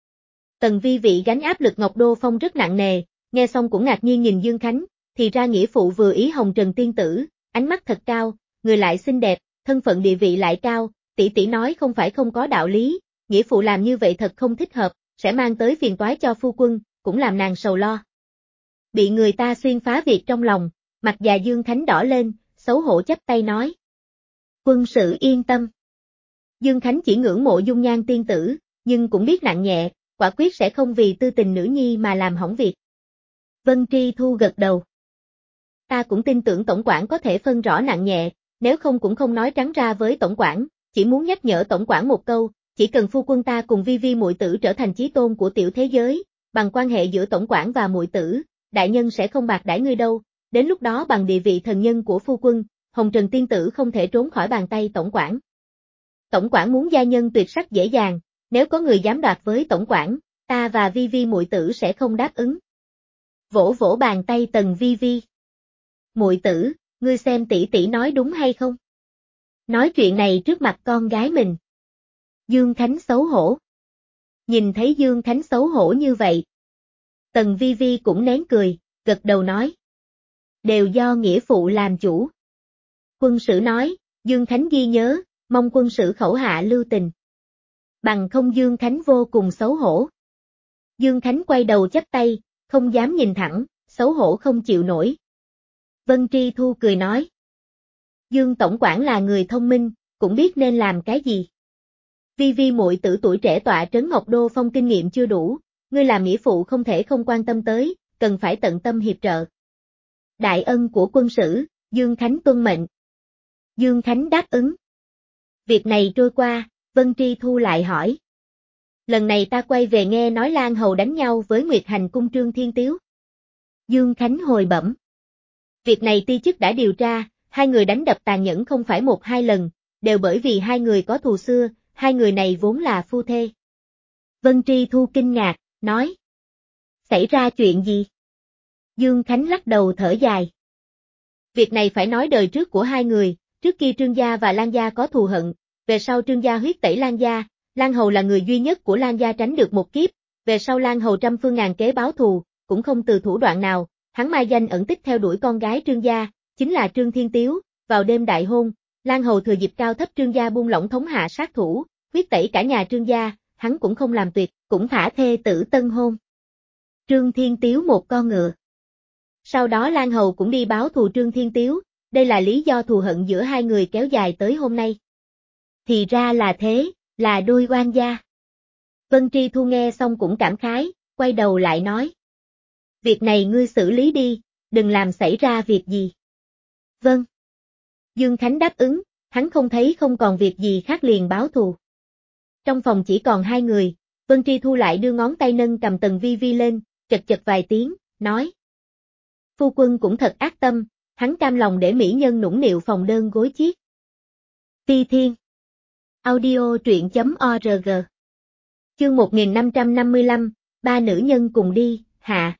Tần Vi Vi gánh áp lực Ngọc Đô Phong rất nặng nề, nghe xong cũng ngạc nhiên nhìn Dương Khánh, thì ra nghĩa phụ vừa ý Hồng Trần tiên tử, ánh mắt thật cao, người lại xinh đẹp, thân phận địa vị lại cao, tỷ tỷ nói không phải không có đạo lý, nghĩa phụ làm như vậy thật không thích hợp, sẽ mang tới phiền toái cho phu quân, cũng làm nàng sầu lo. Bị người ta xuyên phá việc trong lòng, mặt già Dương Khánh đỏ lên, xấu hổ chắp tay nói. Quân sự yên tâm. Dương Khánh chỉ ngưỡng mộ dung nhan tiên tử, nhưng cũng biết nặng nhẹ, quả quyết sẽ không vì tư tình nữ nhi mà làm hỏng việc. Vân Tri Thu gật đầu. Ta cũng tin tưởng tổng quản có thể phân rõ nặng nhẹ, nếu không cũng không nói trắng ra với tổng quản, chỉ muốn nhắc nhở tổng quản một câu, chỉ cần phu quân ta cùng Vi Vi muội tử trở thành chí tôn của tiểu thế giới, bằng quan hệ giữa tổng quản và muội tử, đại nhân sẽ không bạc đãi ngươi đâu, đến lúc đó bằng địa vị thần nhân của phu quân, Hồng Trần tiên tử không thể trốn khỏi bàn tay tổng quản. Tổng quản muốn gia nhân tuyệt sắc dễ dàng, nếu có người dám đoạt với tổng quản, ta và Vi Vi muội tử sẽ không đáp ứng. Vỗ vỗ bàn tay Tần Vi Vi. Muội tử, ngươi xem tỷ tỷ nói đúng hay không? Nói chuyện này trước mặt con gái mình. Dương Khánh xấu hổ. Nhìn thấy Dương Khánh xấu hổ như vậy. Tần Vi Vi cũng nén cười, gật đầu nói. Đều do nghĩa phụ làm chủ. Quân sử nói, Dương Khánh ghi nhớ, mong quân sử khẩu hạ lưu tình. Bằng không Dương Khánh vô cùng xấu hổ. Dương Khánh quay đầu chắp tay, không dám nhìn thẳng, xấu hổ không chịu nổi. Vân Tri Thu cười nói. Dương tổng quản là người thông minh, cũng biết nên làm cái gì. Vi Vi muội tử tuổi trẻ tọa trấn Ngọc Đô Phong kinh nghiệm chưa đủ, ngươi làm nghĩa phụ không thể không quan tâm tới, cần phải tận tâm hiệp trợ. Đại ân của quân sử, Dương Khánh tuân mệnh. Dương Khánh đáp ứng. Việc này trôi qua, Vân Tri Thu lại hỏi. Lần này ta quay về nghe nói Lan Hầu đánh nhau với Nguyệt Hành cung Trương Thiên Tiếu. Dương Khánh hồi bẩm. Việc này ti chức đã điều tra, hai người đánh đập tàn nhẫn không phải một hai lần, đều bởi vì hai người có thù xưa, hai người này vốn là phu thê. Vân Tri Thu kinh ngạc, nói. Xảy ra chuyện gì? Dương Khánh lắc đầu thở dài. Việc này phải nói đời trước của hai người, trước kia Trương gia và Lan gia có thù hận, về sau Trương gia huyết tẩy Lan gia, Lan Hầu là người duy nhất của Lan gia tránh được một kiếp, về sau Lan Hầu trăm phương ngàn kế báo thù, cũng không từ thủ đoạn nào, hắn mai danh ẩn tích theo đuổi con gái Trương gia, chính là Trương Thiên Tiếu, vào đêm đại hôn, Lan Hầu thừa dịp cao thấp Trương gia buông lỏng thống hạ sát thủ, huyết tẩy cả nhà Trương gia, hắn cũng không làm tuyệt, cũng thả thê tử tân hôn. Trương Thiên Tiếu một con ngựa. Sau đó Lan Hầu cũng đi báo thù Trương Thiên Tiếu, đây là lý do thù hận giữa hai người kéo dài tới hôm nay. Thì ra là thế, là đôi oan gia. Vân Tri Thu nghe xong cũng cảm khái, quay đầu lại nói. Việc này ngươi xử lý đi, đừng làm xảy ra việc gì. Vâng. Dương Khánh đáp ứng, hắn không thấy không còn việc gì khác liền báo thù. Trong phòng chỉ còn hai người, Vân Tri Thu lại đưa ngón tay nâng cầm Tần Vi Vi lên, chật chật vài tiếng, nói. Phu quân cũng thật ác tâm, hắn cam lòng để mỹ nhân nũng nịu phòng đơn gối chiếc. Ti Thiên. Audio truyện.org. Chương một nghìn năm trăm năm mươi lăm, ba nữ nhân cùng đi, hạ.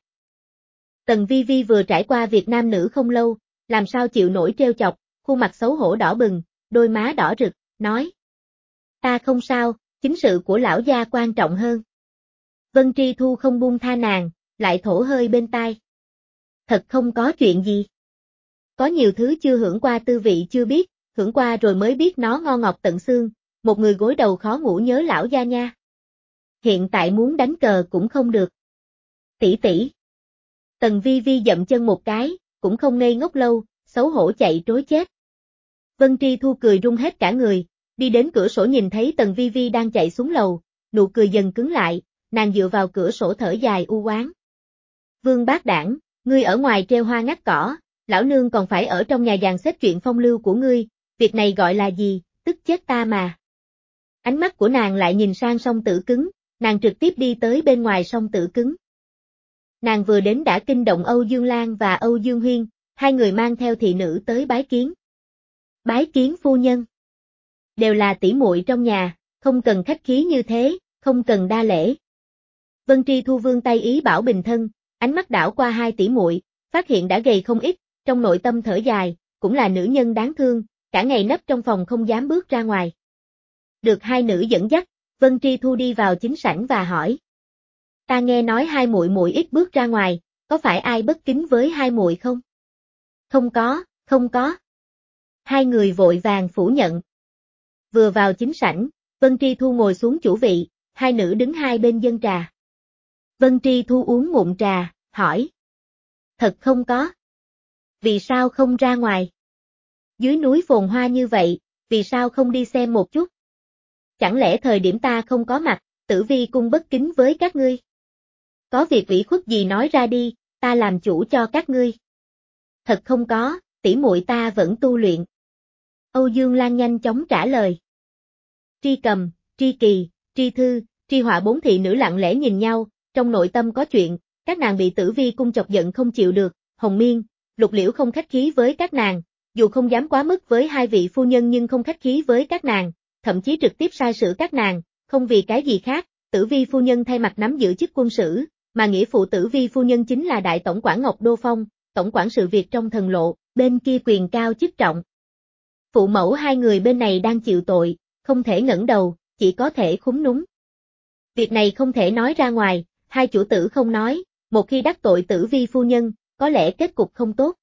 Tần Vi Vi vừa trải qua việc nam nữ không lâu, làm sao chịu nổi trêu chọc, khuôn mặt xấu hổ đỏ bừng, đôi má đỏ rực, nói. Ta không sao, chính sự của lão gia quan trọng hơn. Vân Tri Thu không buông tha nàng, lại thổ hơi bên tai. Thật không có chuyện gì. Có nhiều thứ chưa hưởng qua tư vị chưa biết, hưởng qua rồi mới biết nó ngon ngọt tận xương, một người gối đầu khó ngủ nhớ lão gia nha. Hiện tại muốn đánh cờ cũng không được. Tỷ tỷ. Tần Vi Vi dậm chân một cái, cũng không ngây ngốc lâu, xấu hổ chạy trối chết. Vân Tri Thu cười run hết cả người, đi đến cửa sổ nhìn thấy Tần Vi Vi đang chạy xuống lầu, nụ cười dần cứng lại, nàng dựa vào cửa sổ thở dài u oán. Vương Bác Đảng, ngươi ở ngoài treo hoa ngắt cỏ, lão nương còn phải ở trong nhà dàn xếp chuyện phong lưu của ngươi, việc này gọi là gì, tức chết ta mà. Ánh mắt của nàng lại nhìn sang song Tử Cứng, nàng trực tiếp đi tới bên ngoài song Tử Cứng. Nàng vừa đến đã kinh động Âu Dương Lan và Âu Dương Huyên, hai người mang theo thị nữ tới bái kiến. Bái kiến phu nhân. Đều là tỷ muội trong nhà, không cần khách khí như thế, không cần đa lễ. Vân Tri Thu vươn tay ý bảo bình thân, ánh mắt đảo qua hai tỷ muội, phát hiện đã gầy không ít, trong nội tâm thở dài, cũng là nữ nhân đáng thương, cả ngày nấp trong phòng không dám bước ra ngoài. Được hai nữ dẫn dắt, Vân Tri Thu đi vào chính sảnh và hỏi. Ta nghe nói hai muội muội ít bước ra ngoài, có phải ai bất kính với hai muội không? Không có, không có. Hai người vội vàng phủ nhận. Vừa vào chính sảnh, Vân Tri Thu ngồi xuống chủ vị, hai nữ đứng hai bên dâng trà. Vân Tri Thu uống ngụm trà, hỏi. Thật không có. Vì sao không ra ngoài? Dưới núi phồn hoa như vậy, vì sao không đi xem một chút? chẳng lẽ thời điểm ta không có mặt, Tử Vi cung bất kính với các ngươi? Có việc ủy khuất gì nói ra đi, ta làm chủ cho các ngươi. Thật không có, tỷ muội ta vẫn tu luyện. Âu Dương Lan nhanh chóng trả lời. Tri Cầm, Tri Kỳ, Tri Thư, Tri Họa bốn thị nữ lặng lẽ nhìn nhau, trong nội tâm có chuyện, các nàng bị Tử Vi cung chọc giận không chịu được, Hồng Miên, Lục Liễu không khách khí với các nàng, dù không dám quá mức với hai vị phu nhân nhưng không khách khí với các nàng, thậm chí trực tiếp sai sử các nàng, không vì cái gì khác, Tử Vi phu nhân thay mặt nắm giữ chức quân sử, mà nghĩa phụ Tử Vi phu nhân chính là đại tổng quản Ngọc Đô Phong, tổng quản sự việc trong thần lộ, bên kia quyền cao chức trọng. Phụ mẫu hai người bên này đang chịu tội, không thể ngẩng đầu, chỉ có thể khúm núm. Việc này không thể nói ra ngoài, hai chủ tử không nói, một khi đắc tội Tử Vi phu nhân, có lẽ kết cục không tốt.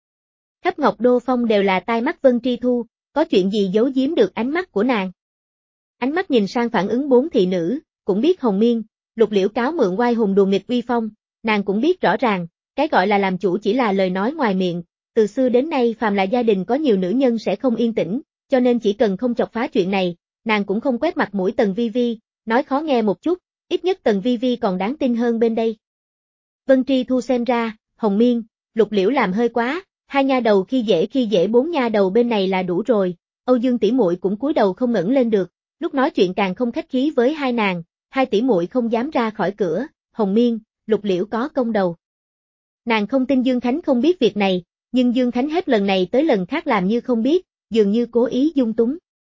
Khắp Ngọc Đô Phong đều là tai mắt Vân Tri Thu, có chuyện gì giấu giếm được ánh mắt của nàng. Ánh mắt nhìn sang phản ứng bốn thị nữ, cũng biết Hồng Miên, Lục Liễu cáo mượn oai hùng đùa nghịch uy phong, nàng cũng biết rõ ràng, cái gọi là làm chủ chỉ là lời nói ngoài miệng, từ xưa đến nay phàm là gia đình có nhiều nữ nhân sẽ không yên tĩnh, cho nên chỉ cần không chọc phá chuyện này, nàng cũng không quét mặt mũi Tần Vi Vi, nói khó nghe một chút, ít nhất Tần Vi Vi còn đáng tin hơn bên đây. Vân Tri Thu xem ra, Hồng Miên, Lục Liễu làm hơi quá, hai nha đầu khi dễ khi dễ bốn nha đầu bên này là đủ rồi, Âu Dương tỷ muội cũng cúi đầu không ngẩng lên được, lúc nói chuyện càng không khách khí với hai nàng, hai tỷ muội không dám ra khỏi cửa, Hồng Miên, Lục Liễu có công đầu. Nàng không tin Dương Khánh không biết việc này, nhưng Dương Khánh hết lần này tới lần khác làm như không biết, dường như cố ý dung túng.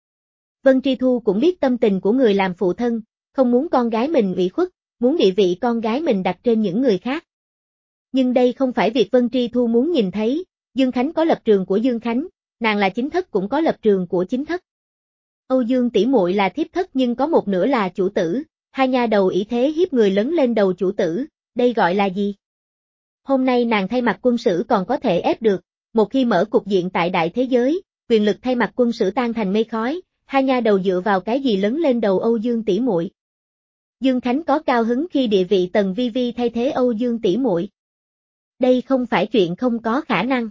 Vân Tri Thu cũng biết tâm tình của người làm phụ thân, không muốn con gái mình ủy khuất, muốn địa vị con gái mình đặt trên những người khác. Nhưng đây không phải việc Vân Tri Thu muốn nhìn thấy, Dương Khánh có lập trường của Dương Khánh, nàng là chính thất cũng có lập trường của chính thất. Âu Dương tỷ muội là thiếp thất nhưng có một nửa là chủ tử, hai nha đầu ỷ thế hiếp người lấn lên đầu chủ tử, đây gọi là gì? Hôm nay nàng thay mặt quân sử còn có thể ép được, một khi mở cục diện tại đại thế giới, quyền lực thay mặt quân sử tan thành mây khói, hai nha đầu dựa vào cái gì lấn lên đầu Âu Dương tỷ muội? Dương Khánh có cao hứng khi địa vị Tần Vi Vi thay thế Âu Dương tỷ muội. Đây không phải chuyện không có khả năng.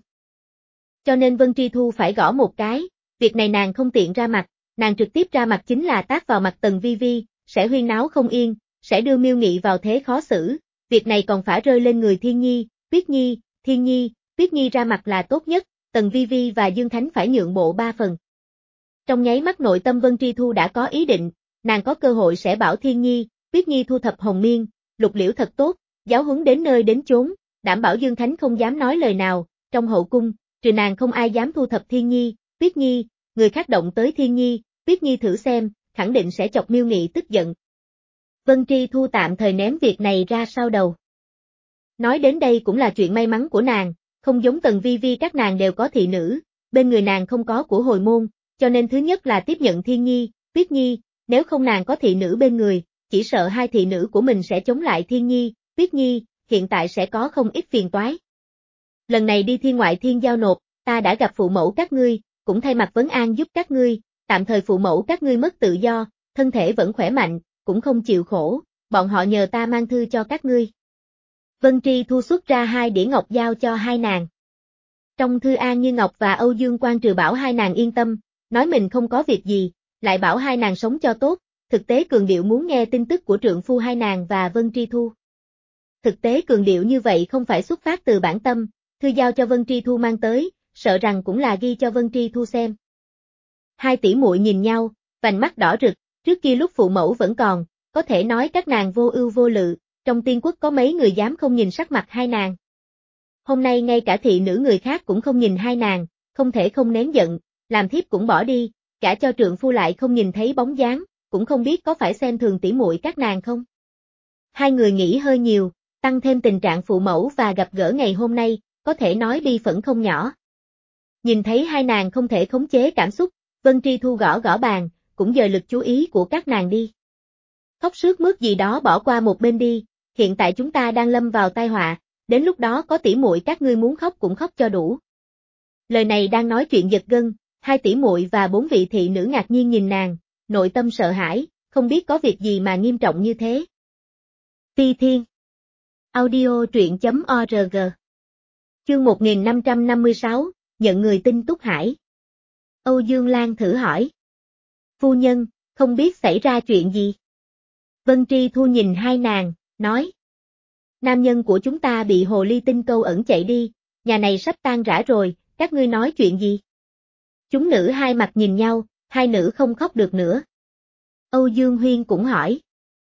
Cho nên Vân Tri Thu phải gõ một cái, việc này nàng không tiện ra mặt, nàng trực tiếp ra mặt chính là tát vào mặt Tần Vi Vi, sẽ huyên náo không yên, sẽ đưa Miêu Nghị vào thế khó xử, việc này còn phải rơi lên người Thiên Nhi, Tuyết Nhi, Thiên Nhi, Tuyết Nhi ra mặt là tốt nhất, Tần Vi Vi và Dương Khánh phải nhượng bộ ba phần. Trong nháy mắt nội tâm Vân Tri Thu đã có ý định, nàng có cơ hội sẽ bảo Thiên Nhi, Tuyết Nhi thu thập Hồng Miên, Lục Liễu thật tốt, giáo huấn đến nơi đến chốn, đảm bảo Dương Khánh không dám nói lời nào, trong hậu cung, trừ nàng không ai dám thu thập Thiên Nhi, Tuyết Nhi, người khác động tới Thiên Nhi, Tuyết Nhi thử xem, khẳng định sẽ chọc Miêu Nghị tức giận. Vân Tri Thu tạm thời ném việc này ra sau đầu. Nói đến đây cũng là chuyện may mắn của nàng, không giống Tần Vi Vi các nàng đều có thị nữ, bên người nàng không có của hồi môn, cho nên thứ nhất là tiếp nhận Thiên Nhi, Tuyết Nhi, nếu không nàng có thị nữ bên người, chỉ sợ hai thị nữ của mình sẽ chống lại Thiên Nhi, Tuyết Nhi, hiện tại sẽ có không ít phiền toái. Lần này đi thiên ngoại thiên giao nộp, ta đã gặp phụ mẫu các ngươi, cũng thay mặt vấn an giúp các ngươi, tạm thời phụ mẫu các ngươi mất tự do, thân thể vẫn khỏe mạnh, cũng không chịu khổ, bọn họ nhờ ta mang thư cho các ngươi. Vân Tri Thu xuất ra hai đĩa ngọc giao cho hai nàng. Trong thư An Như Ngọc và Âu Dương Quan trừ bảo hai nàng yên tâm, nói mình không có việc gì, lại bảo hai nàng sống cho tốt, thực tế cường điệu muốn nghe tin tức của trượng phu hai nàng và Vân Tri Thu. Thực tế cường điệu như vậy không phải xuất phát từ bản tâm, thư giao cho Vân Tri Thu mang tới, sợ rằng cũng là ghi cho Vân Tri Thu xem. Hai tỷ muội nhìn nhau, vành mắt đỏ rực, trước kia lúc phụ mẫu vẫn còn, có thể nói các nàng vô ưu vô lự, trong tiên quốc có mấy người dám không nhìn sắc mặt hai nàng. Hôm nay ngay cả thị nữ người khác cũng không nhìn hai nàng, không thể không nén giận, làm thiếp cũng bỏ đi, cả cho trượng phu lại không nhìn thấy bóng dáng, cũng không biết có phải xem thường tỷ muội các nàng không. Hai người nghĩ hơi nhiều, tăng thêm tình trạng phụ mẫu và gặp gỡ ngày hôm nay, có thể nói bi phẫn không nhỏ. Nhìn thấy hai nàng không thể khống chế cảm xúc, Vân Tri Thu gõ gõ bàn, cũng dời lực chú ý của các nàng đi. Khóc sướt mướt gì đó bỏ qua một bên đi, hiện tại chúng ta đang lâm vào tai họa, đến lúc đó có tỷ muội các ngươi muốn khóc cũng khóc cho đủ. Lời này đang nói chuyện giật gân, hai tỷ muội và bốn vị thị nữ ngạc nhiên nhìn nàng, nội tâm sợ hãi, không biết có việc gì mà nghiêm trọng như thế. Ti Thiên Audio truyện chấm org Chương một nghìn năm trăm năm mươi sáu, nhận người tin Túc Hải. Âu Dương Lan thử hỏi. Phu nhân, không biết xảy ra chuyện gì. Vân Tri Thu nhìn hai nàng, nói. Nam nhân của chúng ta bị hồ ly tinh câu ẩn chạy đi, nhà này sắp tan rã rồi, các ngươi nói chuyện gì? Chúng nữ hai mặt nhìn nhau, hai nữ không khóc được nữa. Âu Dương Huyên cũng hỏi.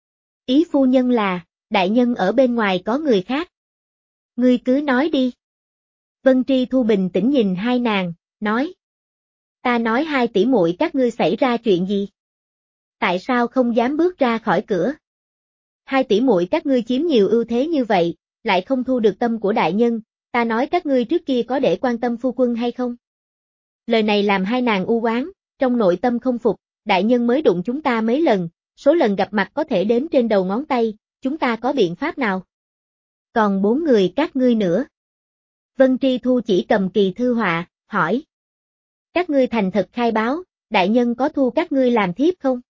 Ý phu nhân là, đại nhân ở bên ngoài có người khác. Ngươi cứ nói đi. Vân Tri Thu bình tĩnh nhìn hai nàng, nói. Ta nói hai tỷ muội các ngươi xảy ra chuyện gì? Tại sao không dám bước ra khỏi cửa? Hai tỷ muội các ngươi chiếm nhiều ưu thế như vậy, lại không thu được tâm của đại nhân, ta nói các ngươi trước kia có để quan tâm phu quân hay không? Lời này làm hai nàng u oán, trong nội tâm không phục, đại nhân mới đụng chúng ta mấy lần, số lần gặp mặt có thể đếm trên đầu ngón tay, chúng ta có biện pháp nào? Còn bốn người các ngươi nữa. Vân Tri Thu chỉ cầm kỳ thư họa, hỏi. Các ngươi thành thật khai báo, đại nhân có thu các ngươi làm thiếp không?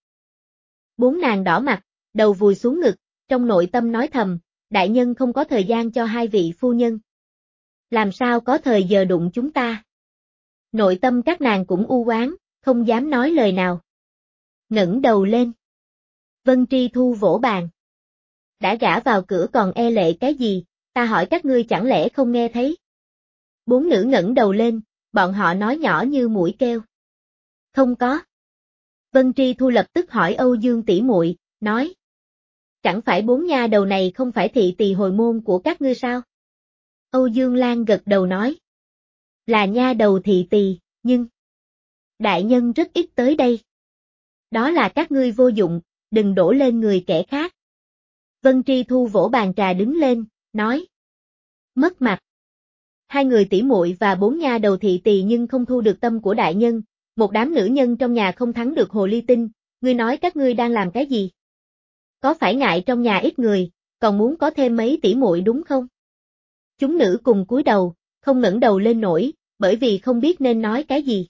Bốn nàng đỏ mặt, đầu vùi xuống ngực, trong nội tâm nói thầm, đại nhân không có thời gian cho hai vị phu nhân. Làm sao có thời giờ đụng chúng ta? Nội tâm các nàng cũng u oán, không dám nói lời nào. Ngẩng đầu lên. Vân Tri Thu vỗ bàn. Đã gả vào cửa còn e lệ cái gì, ta hỏi các ngươi chẳng lẽ không nghe thấy? Bốn nữ ngẩng đầu lên, bọn họ nói nhỏ như muỗi kêu. Không có. Vân Tri Thu lập tức hỏi Âu Dương tỷ muội, nói. Chẳng phải bốn nha đầu này không phải thị tỳ hồi môn của các ngươi sao? Âu Dương Lan gật đầu nói. Là nha đầu thị tỳ, nhưng đại nhân rất ít tới đây. Đó là các ngươi vô dụng, đừng đổ lên người kẻ khác. Vân Tri Thu vỗ bàn trà đứng lên, nói. Mất mặt. Hai người tỷ muội và bốn nha đầu thị tỳ nhưng không thu được tâm của đại nhân, một đám nữ nhân trong nhà không thắng được hồ ly tinh, ngươi nói các ngươi đang làm cái gì? Có phải ngại trong nhà ít người, còn muốn có thêm mấy tỷ muội đúng không? Chúng nữ cùng cúi đầu, không ngẩng đầu lên nổi, bởi vì không biết nên nói cái gì.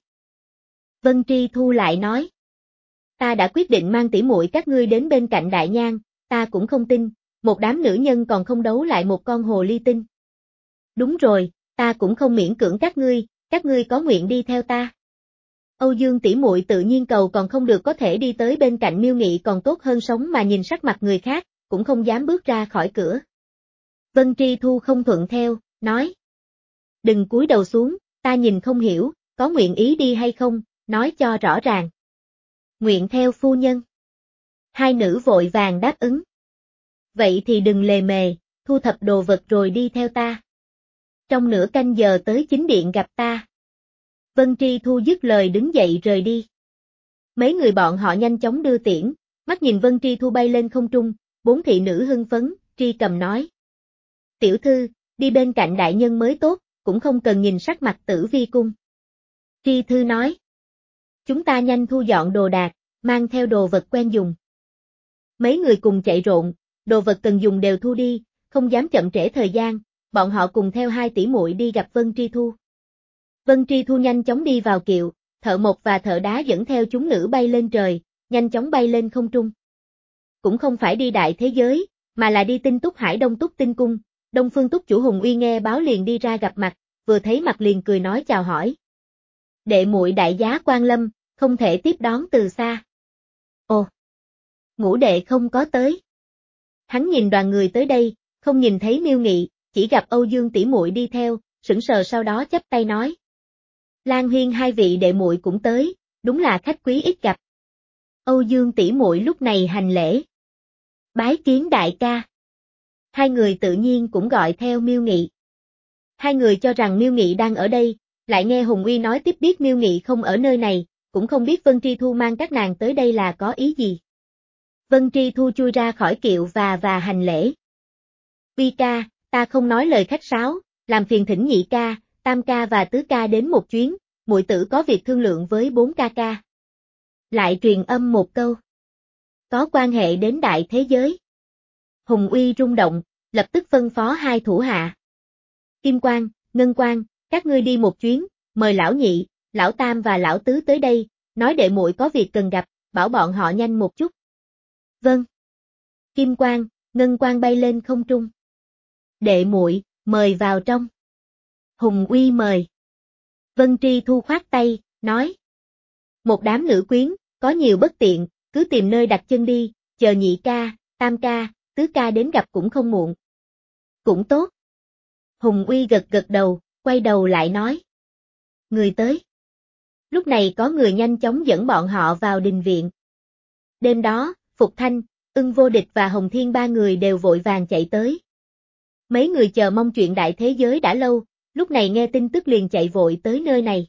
Vân Tri Thu lại nói. Ta đã quyết định mang tỷ muội các ngươi đến bên cạnh đại nhang, ta cũng không tin, một đám nữ nhân còn không đấu lại một con hồ ly tinh. Đúng rồi, ta cũng không miễn cưỡng các ngươi, các ngươi có nguyện đi theo ta. Âu Dương tỷ muội tự nhiên cầu còn không được có thể đi tới bên cạnh Miêu Nghị còn tốt hơn sống mà nhìn sắc mặt người khác, cũng không dám bước ra khỏi cửa. Vân Tri Thu không thuận theo, nói. Đừng cúi đầu xuống, ta nhìn không hiểu, có nguyện ý đi hay không, nói cho rõ ràng. Nguyện theo phu nhân. Hai nữ vội vàng đáp ứng. Vậy thì đừng lề mề, thu thập đồ vật rồi đi theo ta. Trong nửa canh giờ tới chính điện gặp ta. Vân Tri Thu dứt lời đứng dậy rời đi. Mấy người bọn họ nhanh chóng đưa tiễn, mắt nhìn Vân Tri Thu bay lên không trung, bốn thị nữ hưng phấn, Tri Cầm nói. Tiểu thư, đi bên cạnh đại nhân mới tốt, cũng không cần nhìn sắc mặt Tử Vi cung. Tri Thư nói. Chúng ta nhanh thu dọn đồ đạc, mang theo đồ vật quen dùng. Mấy người cùng chạy rộn, đồ vật cần dùng đều thu đi, không dám chậm trễ thời gian, bọn họ cùng theo hai tỷ muội đi gặp Vân Tri Thu. Vân Tri Thu nhanh chóng đi vào kiệu, thợ mộc và thợ đá dẫn theo chúng nữ bay lên trời, nhanh chóng bay lên không trung. Cũng không phải đi đại thế giới, mà là đi Tinh Túc Hải Đông Túc Tinh Cung. Đông Phương Túc chủ Hùng Uy nghe báo liền đi ra gặp mặt, vừa thấy mặt liền cười nói chào hỏi. Đệ muội đại giá quan lâm, không thể tiếp đón từ xa. Ồ, ngũ đệ không có tới. Hắn nhìn đoàn người tới đây, không nhìn thấy Miêu Nghị, chỉ gặp Âu Dương tỷ muội đi theo, sững sờ sau đó chắp tay nói. Lan Huyên hai vị đệ muội cũng tới, đúng là khách quý ít gặp. Âu Dương tỷ muội lúc này hành lễ. Bái kiến đại ca. Hai người tự nhiên cũng gọi theo Miêu Nghị. Hai người cho rằng Miêu Nghị đang ở đây, lại nghe Hùng Uy nói tiếp biết Miêu Nghị không ở nơi này, cũng không biết Vân Tri Thu mang các nàng tới đây là có ý gì. Vân Tri Thu chui ra khỏi kiệu và và hành lễ. Uy ca, ta không nói lời khách sáo, làm phiền thỉnh nhị ca, tam ca và tứ ca đến một chuyến, muội tử có việc thương lượng với bốn ca ca. Lại truyền âm một câu. Có quan hệ đến đại thế giới. Hùng Uy rung động, lập tức phân phó hai thủ hạ. Kim Quang, Ngân Quang, các ngươi đi một chuyến, mời lão nhị, lão tam và lão tứ tới đây, nói đệ muội có việc cần gặp, bảo bọn họ nhanh một chút. Vâng. Kim Quang, Ngân Quang bay lên không trung. Đệ muội, mời vào trong. Hùng Uy mời. Vân Tri Thu khoát tay, nói. Một đám nữ quyến, có nhiều bất tiện, cứ tìm nơi đặt chân đi, chờ nhị ca, tam ca, tứ ca đến gặp cũng không muộn. Cũng tốt. Hùng Uy gật gật đầu, quay đầu lại nói. Người tới. Lúc này có người nhanh chóng dẫn bọn họ vào đình viện. Đêm đó, Phục Thanh, Ưng Vô Địch và Hồng Thiên ba người đều vội vàng chạy tới. Mấy người chờ mong chuyện đại thế giới đã lâu, lúc này nghe tin tức liền chạy vội tới nơi này.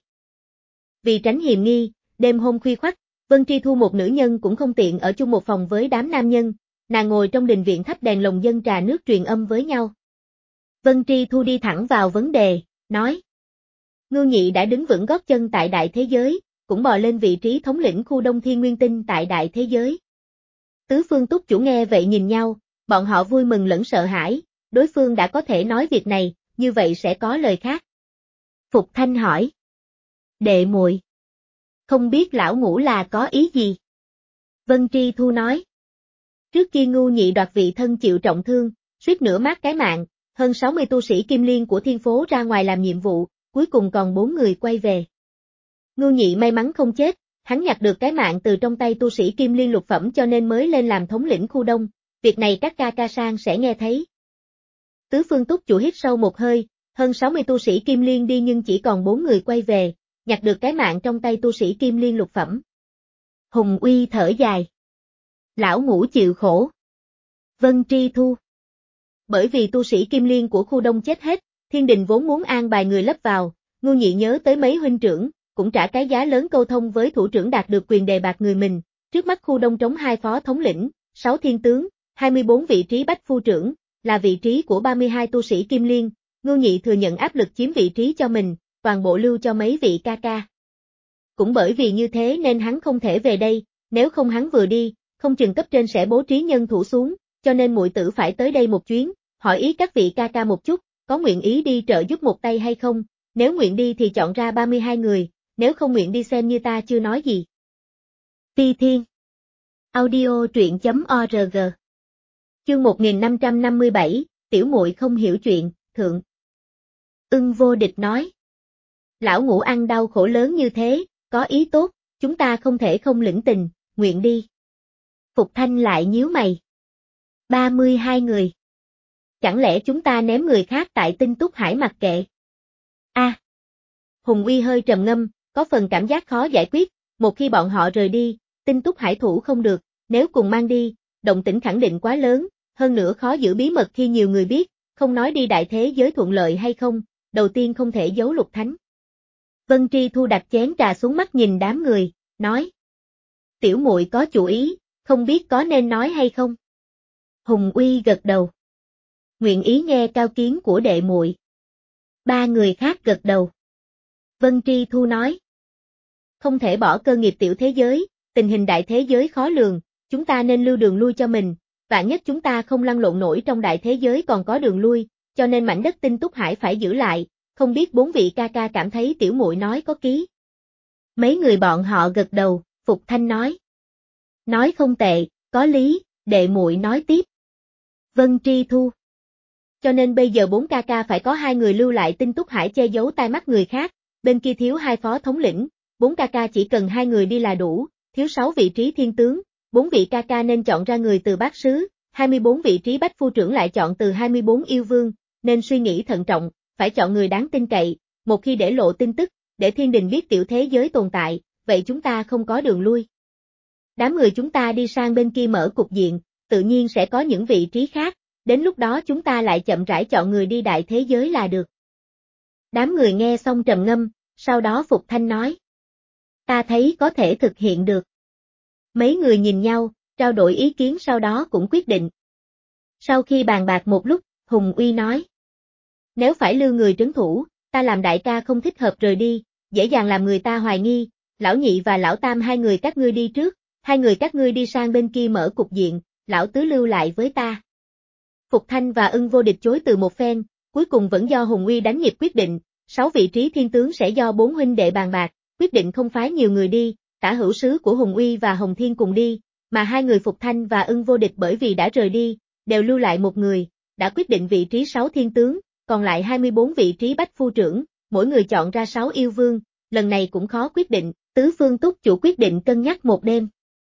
Vì tránh hiềm nghi, đêm hôm khuya khoắt, Vân Tri Thu một nữ nhân cũng không tiện ở chung một phòng với đám nam nhân, nàng ngồi trong đình viện thắp đèn lồng dân trà nước truyền âm với nhau. Vân Tri Thu đi thẳng vào vấn đề, nói. Ngưu Nhị đã đứng vững gót chân tại đại thế giới, cũng bò lên vị trí thống lĩnh khu Đông Thiên Nguyên Tinh tại đại thế giới. Tứ phương túc chủ nghe vậy nhìn nhau, bọn họ vui mừng lẫn sợ hãi, đối phương đã có thể nói việc này, như vậy sẽ có lời khác. Phục Thanh hỏi. Đệ muội, không biết lão ngũ là có ý gì? Vân Tri Thu nói. Trước kia Ngưu Nhị đoạt vị thân chịu trọng thương, suýt nữa mát cái mạng, hơn sáu mươi tu sĩ Kim Liên của Thiên Phố ra ngoài làm nhiệm vụ, cuối cùng còn bốn người quay về. Ngưu Nhị may mắn không chết, hắn nhặt được cái mạng từ trong tay tu sĩ Kim Liên lục phẩm cho nên mới lên làm thống lĩnh khu Đông, việc này các ca ca sang sẽ nghe thấy. Tứ phương túc chủ hít sâu một hơi, hơn sáu mươi tu sĩ Kim Liên đi nhưng chỉ còn bốn người quay về, nhặt được cái mạng trong tay tu sĩ Kim Liên lục phẩm. Hùng Uy thở dài. Lão ngũ chịu khổ. Vân Tri Thu. Bởi vì tu sĩ Kim Liên của khu Đông chết hết, Thiên Đình vốn muốn an bài người lấp vào, Ngưu Nhị nhớ tới mấy huynh trưởng, cũng trả cái giá lớn câu thông với thủ trưởng đạt được quyền đề bạt người mình, trước mắt khu Đông trống hai phó thống lĩnh, sáu thiên tướng, hai mươi bốn vị trí bách phu trưởng, là vị trí của ba mươi hai tu sĩ Kim Liên, Ngưu Nhị thừa nhận áp lực chiếm vị trí cho mình, toàn bộ lưu cho mấy vị ca ca. Cũng bởi vì như thế nên hắn không thể về đây, nếu không hắn vừa đi, không chừng cấp trên sẽ bố trí nhân thủ xuống, cho nên muội tử phải tới đây một chuyến, hỏi ý các vị ca ca một chút, có nguyện ý đi trợ giúp một tay hay không, nếu nguyện đi thì chọn ra ba mươi hai người, nếu không nguyện đi xem như ta chưa nói gì. Phi Thiên Audio truyện chấm org Chương một nghìn năm trăm năm mươi bảy, tiểu muội không hiểu chuyện, thượng. Ưng Vô Địch nói. Lão ngũ ăn đau khổ lớn như thế, có ý tốt, chúng ta không thể không lĩnh tình, nguyện đi. Phục Thanh lại nhíu mày. ba mươi hai người. Chẳng lẽ chúng ta ném người khác tại Tinh Túc Hải mặc kệ? A. À. Hùng Uy hơi trầm ngâm, có phần cảm giác khó giải quyết, một khi bọn họ rời đi, Tinh Túc Hải thủ không được, nếu cùng mang đi, động tĩnh khẳng định quá lớn, hơn nữa khó giữ bí mật khi nhiều người biết, không nói đi đại thế giới thuận lợi hay không, đầu tiên không thể giấu Lục Thánh. Vân Tri Thu đặt chén trà xuống mắt nhìn đám người, nói. Tiểu muội có chủ ý, không biết có nên nói hay không? Hùng Uy gật đầu. Nguyện ý nghe cao kiến của đệ muội. Ba người khác gật đầu. Vân Tri Thu nói. Không thể bỏ cơ nghiệp tiểu thế giới, tình hình đại thế giới khó lường, chúng ta nên lưu đường lui cho mình, vạn nhất chúng ta không lăn lộn nổi trong đại thế giới còn có đường lui, cho nên mảnh đất Tinh Túc Hải phải giữ lại, không biết bốn vị ca ca cảm thấy tiểu muội nói có ký. Mấy người bọn họ gật đầu, Phục Thanh nói. Nói không tệ, có lý, đệ muội nói tiếp. Vân Tri Thu. Cho nên bây giờ bốn ca ca phải có hai người lưu lại Tinh Túc Hải che giấu tai mắt người khác, bên kia thiếu hai phó thống lĩnh, bốn ca ca chỉ cần hai người đi là đủ, thiếu sáu vị trí thiên tướng, bốn vị ca ca nên chọn ra người từ bát sứ, hai mươi bốn vị trí bách phu trưởng lại chọn từ hai mươi bốn yêu vương, nên suy nghĩ thận trọng, phải chọn người đáng tin cậy, một khi để lộ tin tức, để thiên đình biết tiểu thế giới tồn tại, vậy chúng ta không có đường lui. Đám người chúng ta đi sang bên kia mở cục diện, tự nhiên sẽ có những vị trí khác, đến lúc đó chúng ta lại chậm rãi chọn người đi đại thế giới là được. Đám người nghe xong trầm ngâm, sau đó Phục Thanh nói. Ta thấy có thể thực hiện được. Mấy người nhìn nhau, trao đổi ý kiến sau đó cũng quyết định. Sau khi bàn bạc một lúc, Hùng Uy nói. Nếu phải lưu người trấn thủ, ta làm đại ca không thích hợp rời đi, dễ dàng làm người ta hoài nghi, lão nhị và lão tam hai người các ngươi đi trước, hai người các ngươi đi sang bên kia mở cục diện, lão tứ lưu lại với ta. Phục Thanh và Ưng Vô Địch chối từ một phen, cuối cùng vẫn do Hùng Uy đánh nhịp quyết định, sáu vị trí thiên tướng sẽ do bốn huynh đệ bàn bạc, quyết định không phái nhiều người đi, cả hữu sứ của Hùng Uy và Hồng Thiên cùng đi, mà hai người Phục Thanh và Ưng Vô Địch bởi vì đã rời đi, đều lưu lại một người, đã quyết định vị trí sáu thiên tướng, còn lại hai mươi bốn vị trí bách phu trưởng, mỗi người chọn ra sáu yêu vương, lần này cũng khó quyết định, tứ phương túc chủ quyết định cân nhắc một đêm.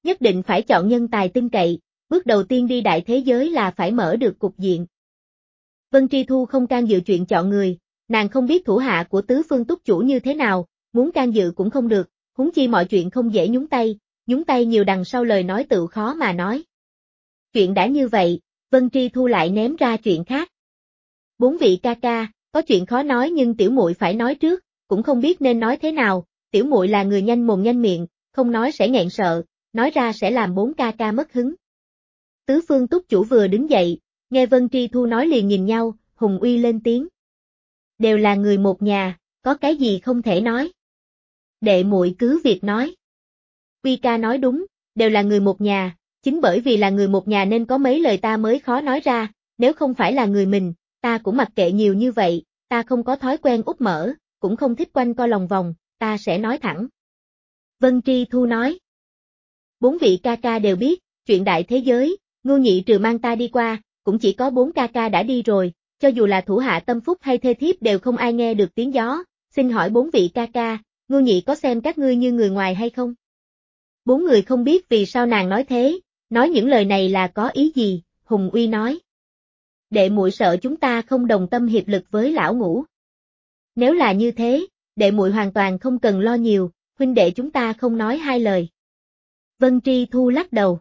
nhất định phải chọn nhân tài tin cậy, bước đầu tiên đi đại thế giới là phải mở được cục diện. Vân Tri Thu không can dự chuyện chọn người, nàng không biết thủ hạ của tứ phương túc chủ như thế nào, muốn can dự cũng không được, huống chi mọi chuyện không dễ nhúng tay, nhúng tay nhiều đằng sau lời nói tự khó mà nói. Chuyện đã như vậy, Vân Tri Thu lại ném ra chuyện khác. Bốn vị ca ca, có chuyện khó nói nhưng tiểu muội phải nói trước, cũng không biết nên nói thế nào, tiểu muội là người nhanh mồm nhanh miệng, không nói sẽ nghẹn sợ, nói ra sẽ làm bốn ca ca mất hứng. Tứ phương túc chủ vừa đứng dậy, nghe Vân Tri Thu nói liền nhìn nhau, Hùng Uy lên tiếng. Đều là người một nhà, có cái gì không thể nói. Đệ muội cứ việc nói. Uy ca nói đúng, đều là người một nhà, chính bởi vì là người một nhà nên có mấy lời ta mới khó nói ra, nếu không phải là người mình, ta cũng mặc kệ nhiều như vậy, ta không có thói quen úp mở, cũng không thích quanh co lòng vòng, ta sẽ nói thẳng. Vân Tri Thu nói. Bốn vị ca ca đều biết, chuyện đại thế giới, Ngưu Nhị trừ mang ta đi qua, cũng chỉ có bốn ca ca đã đi rồi, cho dù là thủ hạ tâm phúc hay thê thiếp đều không ai nghe được tiếng gió, xin hỏi bốn vị ca ca, Ngưu Nhị có xem các ngươi như người ngoài hay không? Bốn người không biết vì sao nàng nói thế, nói những lời này là có ý gì, Hùng Uy nói. Đệ muội sợ chúng ta không đồng tâm hiệp lực với lão Ngũ. Nếu là như thế, đệ muội hoàn toàn không cần lo nhiều, huynh đệ chúng ta không nói hai lời. Vân Tri Thu lắc đầu.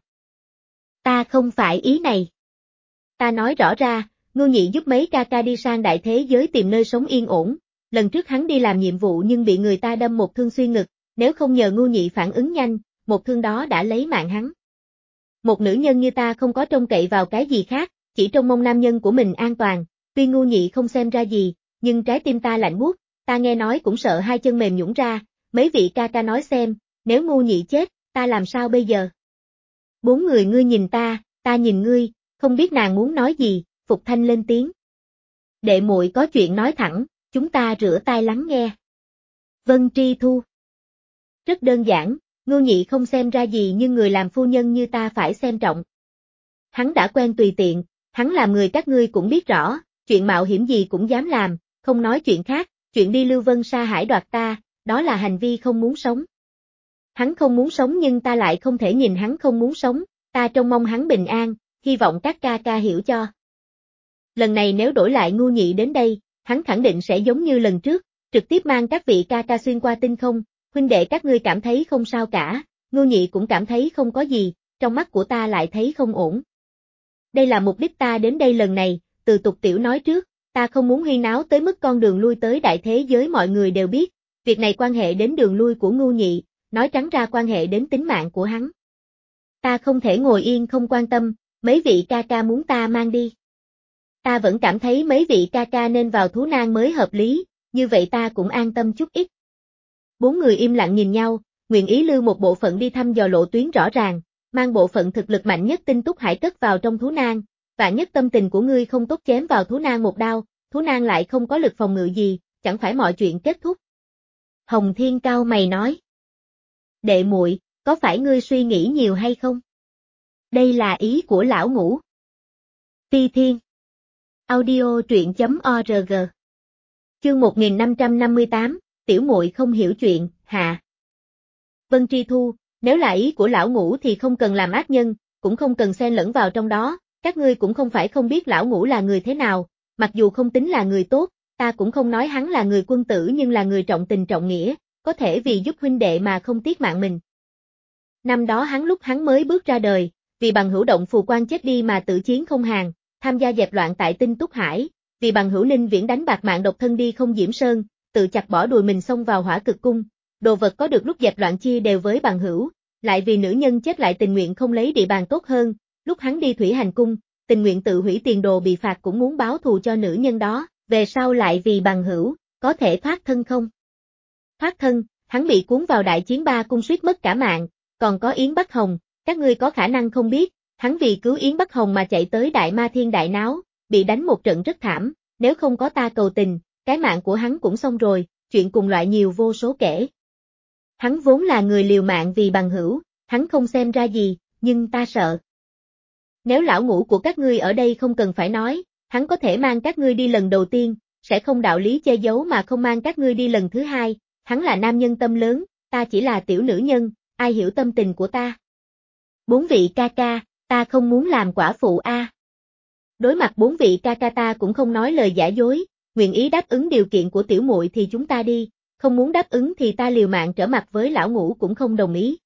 Ta không phải ý này. Ta nói rõ ra, Ngưu Nhị giúp mấy ca ca đi sang đại thế giới tìm nơi sống yên ổn, lần trước hắn đi làm nhiệm vụ nhưng bị người ta đâm một thương xuyên ngực, nếu không nhờ Ngưu Nhị phản ứng nhanh, một thương đó đã lấy mạng hắn. Một nữ nhân như ta không có trông cậy vào cái gì khác, chỉ trông mong nam nhân của mình an toàn, tuy Ngưu Nhị không xem ra gì, nhưng trái tim ta lạnh buốt, ta nghe nói cũng sợ hai chân mềm nhũn ra, mấy vị ca ca nói xem, nếu Ngưu Nhị chết, ta làm sao bây giờ? Bốn người ngươi nhìn ta, ta nhìn ngươi, không biết nàng muốn nói gì, Phục Thanh lên tiếng. Đệ muội có chuyện nói thẳng, chúng ta rửa tai lắng nghe. Vân Tri Thu. Rất đơn giản, Ngưu Nhị không xem ra gì nhưng người làm phu nhân như ta phải xem trọng. Hắn đã quen tùy tiện, hắn làm người các ngươi cũng biết rõ, chuyện mạo hiểm gì cũng dám làm, không nói chuyện khác, chuyện đi Lưu Vân Sa Hải đoạt ta, đó là hành vi không muốn sống. Hắn không muốn sống nhưng ta lại không thể nhìn hắn không muốn sống, ta trông mong hắn bình an, hy vọng các ca ca hiểu cho. Lần này nếu đổi lại Ngưu Nhị đến đây, hắn khẳng định sẽ giống như lần trước, trực tiếp mang các vị ca ca xuyên qua tinh không, huynh đệ các ngươi cảm thấy không sao cả, Ngưu Nhị cũng cảm thấy không có gì, trong mắt của ta lại thấy không ổn. Đây là mục đích ta đến đây lần này, từ Tục Tiểu nói trước, ta không muốn huyên náo tới mức con đường lui tới đại thế giới mọi người đều biết, việc này quan hệ đến đường lui của Ngưu Nhị, nói trắng ra quan hệ đến tính mạng của hắn. Ta không thể ngồi yên không quan tâm, mấy vị ca ca muốn ta mang đi. Ta vẫn cảm thấy mấy vị ca ca nên vào thú nang mới hợp lý, như vậy ta cũng an tâm chút ít. Bốn người im lặng nhìn nhau, nguyện ý lưu một bộ phận đi thăm dò lộ tuyến rõ ràng, mang bộ phận thực lực mạnh nhất tinh túc hải cất vào trong thú nang, vạn nhất tâm tình của ngươi không tốt chém vào thú nang một đao, thú nang lại không có lực phòng ngự gì, chẳng phải mọi chuyện kết thúc. Hồng Thiên cau mày nói. Đệ muội, có phải ngươi suy nghĩ nhiều hay không? Đây là ý của lão Ngũ. Phi Thiên. Audio truyện chấm org. Chương một nghìn năm trăm năm mươi tám, tiểu muội không hiểu chuyện, hạ. Vân Tri Thu, nếu là ý của lão Ngũ thì không cần làm ác nhân, cũng không cần xen lẫn vào trong đó, các ngươi cũng không phải không biết lão Ngũ là người thế nào, mặc dù không tính là người tốt, ta cũng không nói hắn là người quân tử nhưng là người trọng tình trọng nghĩa, có thể vì giúp huynh đệ mà không tiếc mạng mình. Năm đó hắn lúc hắn mới bước ra đời, vì bằng hữu Động Phù Quan chết đi mà tự chiến không hàng, tham gia dẹp loạn tại Tinh Túc Hải, vì bằng hữu Ninh Viễn đánh bạc mạng độc thân đi Không Diễm Sơn, tự chặt bỏ đùi mình xông vào Hỏa Cực Cung, đồ vật có được lúc dẹp loạn chia đều với bằng hữu, lại vì nữ nhân chết lại tình nguyện không lấy địa bàn tốt hơn, lúc hắn đi Thủy Hành Cung, tình nguyện tự hủy tiền đồ bị phạt cũng muốn báo thù cho nữ nhân đó, về sau lại vì bằng hữu, có thể thoát thân không? Thoát thân, hắn bị cuốn vào đại chiến ba cung suýt mất cả mạng, còn có Yến Bắc Hồng, các ngươi có khả năng không biết, hắn vì cứu Yến Bắc Hồng mà chạy tới Đại Ma Thiên đại náo, bị đánh một trận rất thảm, nếu không có ta cầu tình, cái mạng của hắn cũng xong rồi, chuyện cùng loại nhiều vô số kể. Hắn vốn là người liều mạng vì bằng hữu, hắn không xem ra gì, nhưng ta sợ. Nếu lão Ngũ của các ngươi ở đây không cần phải nói, hắn có thể mang các ngươi đi lần đầu tiên, sẽ không đạo lý che giấu mà không mang các ngươi đi lần thứ hai, hắn là nam nhân tâm lớn, ta chỉ là tiểu nữ nhân, ai hiểu tâm tình của ta. Bốn vị ca ca, ta không muốn làm quả phụ a. À. Đối mặt bốn vị ca ca ta cũng không nói lời giả dối, nguyện ý đáp ứng điều kiện của tiểu muội thì chúng ta đi, không muốn đáp ứng thì ta liều mạng trở mặt với lão ngũ cũng không đồng ý.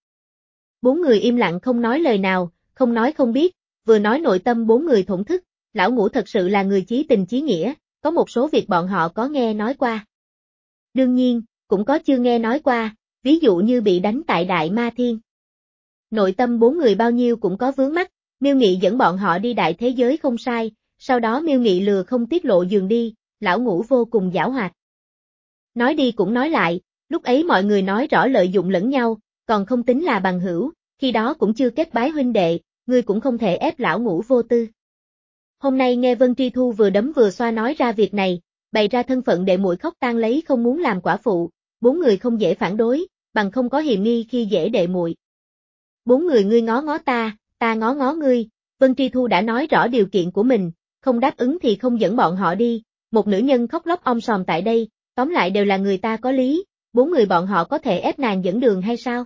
Bốn người im lặng không nói lời nào, không nói không biết, vừa nói nội tâm bốn người thổn thức, lão ngũ thật sự là người chí tình chí nghĩa, có một số việc bọn họ có nghe nói qua. Đương nhiên, cũng có chưa nghe nói qua, ví dụ như bị đánh tại Đại Ma Thiên. Nội tâm bốn người bao nhiêu cũng có vướng mắc, Miêu Nghị dẫn bọn họ đi đại thế giới không sai, sau đó Miêu Nghị lừa không tiết lộ giường đi, lão ngũ vô cùng giảo hoạt. Nói đi cũng nói lại, lúc ấy mọi người nói rõ lợi dụng lẫn nhau, còn không tính là bằng hữu, khi đó cũng chưa kết bái huynh đệ, ngươi cũng không thể ép lão ngũ vô tư. Hôm nay nghe Vân Tri Thu vừa đấm vừa xoa nói ra việc này, bày ra thân phận đệ muội khóc tang lấy không muốn làm quả phụ, bốn người không dễ phản đối, bằng không có hiềm nghi khi dễ đệ muội. Bốn người ngươi ngó ngó ta, ta ngó ngó ngươi, Vân Tri Thu đã nói rõ điều kiện của mình, không đáp ứng thì không dẫn bọn họ đi, một nữ nhân khóc lóc om sòm tại đây, tóm lại đều là người ta có lý, bốn người bọn họ có thể ép nàng dẫn đường hay sao?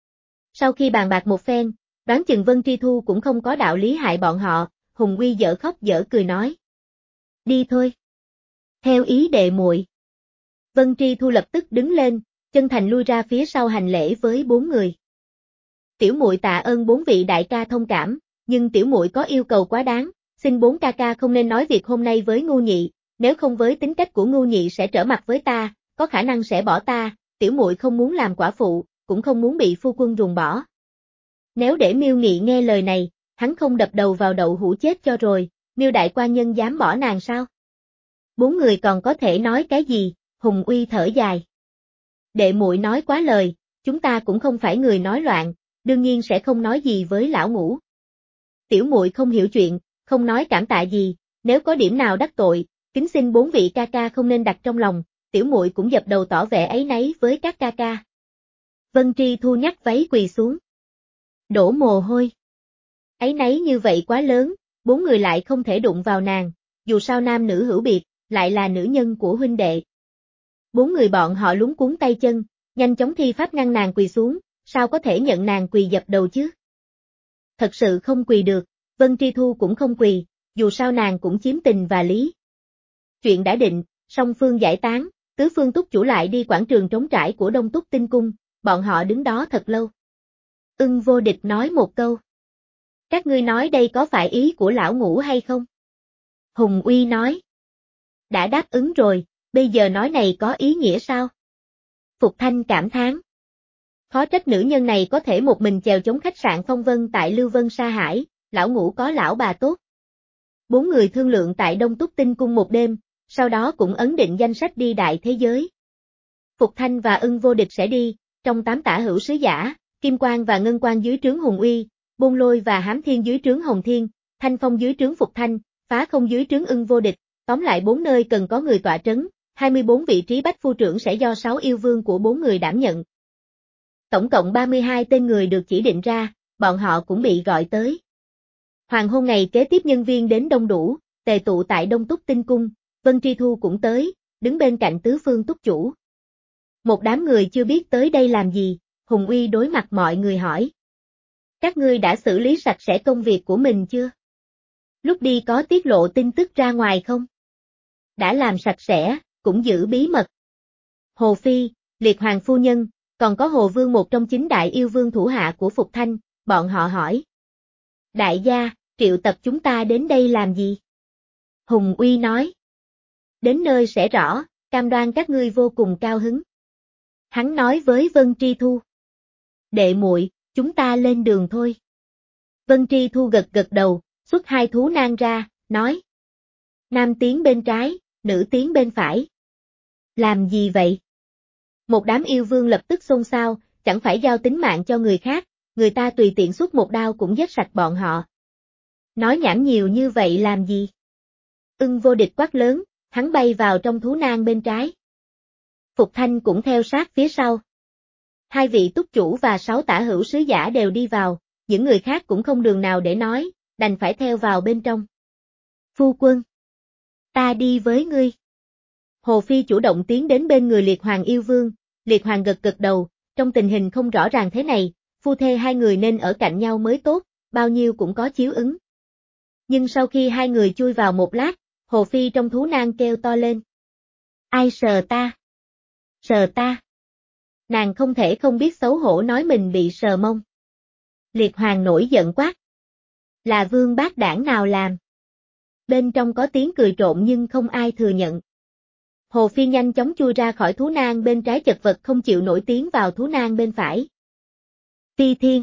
Sau khi bàn bạc một phen, đoán chừng Vân Tri Thu cũng không có đạo lý hại bọn họ, Hùng Uy dở khóc dở cười nói. Đi thôi. Theo ý đệ muội. Vân Tri Thu lập tức đứng lên, chân thành lui ra phía sau hành lễ với bốn người. Tiểu muội tạ ơn bốn vị đại ca thông cảm, nhưng tiểu muội có yêu cầu quá đáng, xin bốn ca ca không nên nói việc hôm nay với Ngưu Nhị, nếu không với tính cách của Ngưu Nhị sẽ trở mặt với ta, có khả năng sẽ bỏ ta, tiểu muội không muốn làm quả phụ, cũng không muốn bị phu quân ruồng bỏ. Nếu để Miêu Nghị nghe lời này, hắn không đập đầu vào đậu hũ chết cho rồi, Miêu đại quan nhân dám bỏ nàng sao? Bốn người còn có thể nói cái gì? Hùng Uy thở dài. Đệ muội nói quá lời, chúng ta cũng không phải người nói loạn, đương nhiên sẽ không nói gì với lão ngũ. Tiểu muội không hiểu chuyện, không nói cảm tạ gì, nếu có điểm nào đắc tội, kính xin bốn vị ca ca không nên đặt trong lòng, tiểu muội cũng dập đầu tỏ vẻ áy náy với các ca ca. Vân Tri Thu nhắc váy quỳ xuống. Đổ mồ hôi. Áy náy như vậy quá lớn, bốn người lại không thể đụng vào nàng, dù sao nam nữ hữu biệt, lại là nữ nhân của huynh đệ. Bốn người bọn họ lúng cuốn tay chân, nhanh chóng thi pháp ngăn nàng quỳ xuống, sao có thể nhận nàng quỳ dập đầu chứ? Thật sự không quỳ được, Vân Tri Thu cũng không quỳ, dù sao nàng cũng chiếm tình và lý. Chuyện đã định, song phương giải tán, tứ phương túc chủ lại đi quảng trường trống trải của Đông Túc Tinh Cung, bọn họ đứng đó thật lâu. Ưng Vô Địch nói một câu. Các ngươi nói đây có phải ý của lão ngũ hay không? Hùng Uy nói. Đã đáp ứng rồi, bây giờ nói này có ý nghĩa sao? Phục Thanh cảm thán. Khó trách nữ nhân này có thể một mình chèo chống khách sạn Phong Vân tại Lưu Vân Sa Hải, lão ngũ có lão bà tốt. Bốn người thương lượng tại Đông Túc Tinh Cung một đêm, sau đó cũng ấn định danh sách đi đại thế giới. Phục Thanh và Ưng Vô Địch sẽ đi, trong tám tả hữu sứ giả, Kim Quang và Ngân Quang dưới trướng Hùng Uy, Bôn Lôi và Hám Thiên dưới trướng Hồng Thiên, Thanh Phong dưới trướng Phục Thanh, Phá Không dưới trướng Ưng Vô Địch, tóm lại bốn nơi cần có người tọa trấn, hai mươi bốn vị trí bách phu trưởng sẽ do sáu yêu vương của bốn người đảm nhận. Tổng cộng ba mươi hai tên người được chỉ định ra, bọn họ cũng bị gọi tới. Hoàng hôn ngày kế tiếp nhân viên đến đông đủ, tề tụ tại Đông Túc Tinh Cung, Vân Tri Thu cũng tới, đứng bên cạnh tứ phương túc chủ. Một đám người chưa biết tới đây làm gì, Hùng Uy đối mặt mọi người hỏi. Các ngươi đã xử lý sạch sẽ công việc của mình chưa? Lúc đi có tiết lộ tin tức ra ngoài không? Đã làm sạch sẽ, cũng giữ bí mật. Hồ Phi, Liệt Hoàng Phu Nhân, còn có Hồ Vương một trong chín đại yêu vương thủ hạ của Phục Thanh, bọn họ hỏi. Đại gia, triệu tập chúng ta đến đây làm gì? Hùng Uy nói. Đến nơi sẽ rõ, cam đoan các ngươi vô cùng cao hứng. Hắn nói với Vân Tri Thu. Đệ muội, chúng ta lên đường thôi. Vân Tri Thu gật gật đầu, xuất hai thú nang ra, nói. Nam tiến bên trái, nữ tiến bên phải. Làm gì vậy? Một đám yêu vương lập tức xôn xao, chẳng phải giao tính mạng cho người khác, người ta tùy tiện xuất một đao cũng giết sạch bọn họ. Nói nhảm nhiều như vậy làm gì? Ưng Vô Địch quát lớn, hắn bay vào trong thú nang bên trái. Phục Thanh cũng theo sát phía sau. Hai vị túc chủ và sáu tả hữu sứ giả đều đi vào, những người khác cũng không đường nào để nói, đành phải theo vào bên trong. Phu quân. Ta đi với ngươi. Hồ Phi chủ động tiến đến bên người Liệt Hoàng yêu vương, Liệt Hoàng gật gật đầu, trong tình hình không rõ ràng thế này, phu thê hai người nên ở cạnh nhau mới tốt, bao nhiêu cũng có chiếu ứng. Nhưng sau khi hai người chui vào một lát, Hồ Phi trong thú nang kêu to lên. Ai sờ ta? Sờ ta? Nàng không thể không biết xấu hổ nói mình bị sờ mông. Liệt Hoàng nổi giận quát. Là vương bát đảng nào làm? Bên trong có tiếng cười trộn nhưng không ai thừa nhận. Hồ Phi nhanh chóng chui ra khỏi thú nang bên trái chật vật không chịu nổi tiến vào thú nang bên phải. Phi Thiên.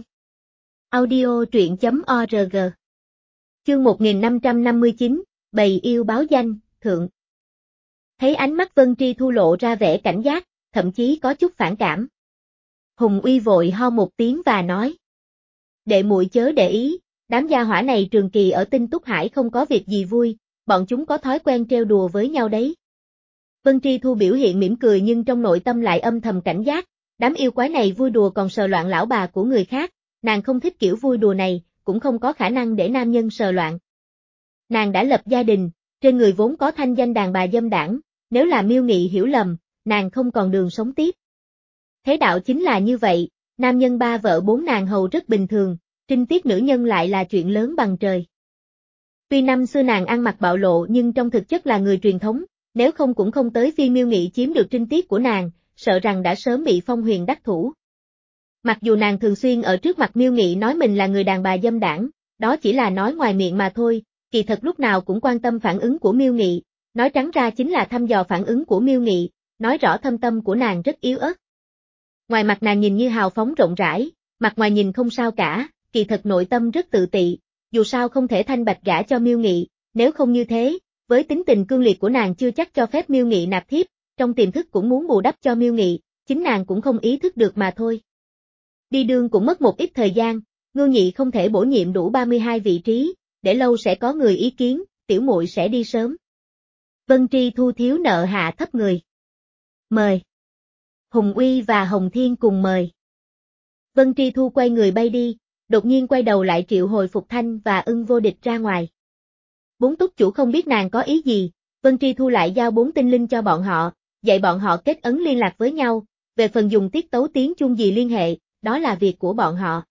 Audio truyện chấm org. Chương một nghìn năm trăm năm mươi chín, Bầy yêu báo danh, thượng. Thấy ánh mắt Vân Tri Thu lộ ra vẻ cảnh giác, thậm chí có chút phản cảm. Hùng Uy vội ho một tiếng và nói. Đệ muội chớ để ý, đám gia hỏa này trường kỳ ở Tinh Túc Hải không có việc gì vui, bọn chúng có thói quen trêu đùa với nhau đấy. Vân Tri Thu biểu hiện mỉm cười nhưng trong nội tâm lại âm thầm cảnh giác, đám yêu quái này vui đùa còn sờ loạn lão bà của người khác, nàng không thích kiểu vui đùa này, cũng không có khả năng để nam nhân sờ loạn. Nàng đã lập gia đình, trên người vốn có thanh danh đàn bà dâm đảng, nếu là Miêu Nghị hiểu lầm, nàng không còn đường sống tiếp. Thế đạo chính là như vậy, nam nhân ba vợ bốn nàng hầu rất bình thường, trinh tiết nữ nhân lại là chuyện lớn bằng trời. Tuy năm xưa nàng ăn mặc bạo lộ nhưng trong thực chất là người truyền thống, nếu không cũng không tới phiên Miêu Nghị chiếm được trinh tiết của nàng, sợ rằng đã sớm bị Phong Huyền đắc thủ. Mặc dù nàng thường xuyên ở trước mặt Miêu Nghị nói mình là người đàn bà dâm đảng, đó chỉ là nói ngoài miệng mà thôi, kỳ thật lúc nào cũng quan tâm phản ứng của Miêu Nghị, nói trắng ra chính là thăm dò phản ứng của Miêu Nghị, nói rõ thâm tâm của nàng rất yếu ớt. Ngoài mặt nàng nhìn như hào phóng rộng rãi, mặt ngoài nhìn không sao cả, kỳ thật nội tâm rất tự tị, dù sao không thể thanh bạch gả cho Miêu Nghị, nếu không như thế, với tính tình cương liệt của nàng chưa chắc cho phép Miêu Nghị nạp thiếp, trong tiềm thức cũng muốn bù đắp cho Miêu Nghị, chính nàng cũng không ý thức được mà thôi. Đi đường cũng mất một ít thời gian, Ngưu Nhị không thể bổ nhiệm đủ ba mươi hai vị trí, để lâu sẽ có người ý kiến, tiểu muội sẽ đi sớm. Vân Tri Thu thiếu nợ hạ thấp người. Mời. Hùng Uy và Hồng Thiên cùng mời. Vân Tri Thu quay người bay đi, đột nhiên quay đầu lại triệu hồi Phục Thanh và Ưng Vô Địch ra ngoài. Bốn túc chủ không biết nàng có ý gì, Vân Tri Thu lại giao bốn tinh linh cho bọn họ, dạy bọn họ kết ấn liên lạc với nhau, về phần dùng tiết tấu tiếng chuông gì liên hệ, đó là việc của bọn họ.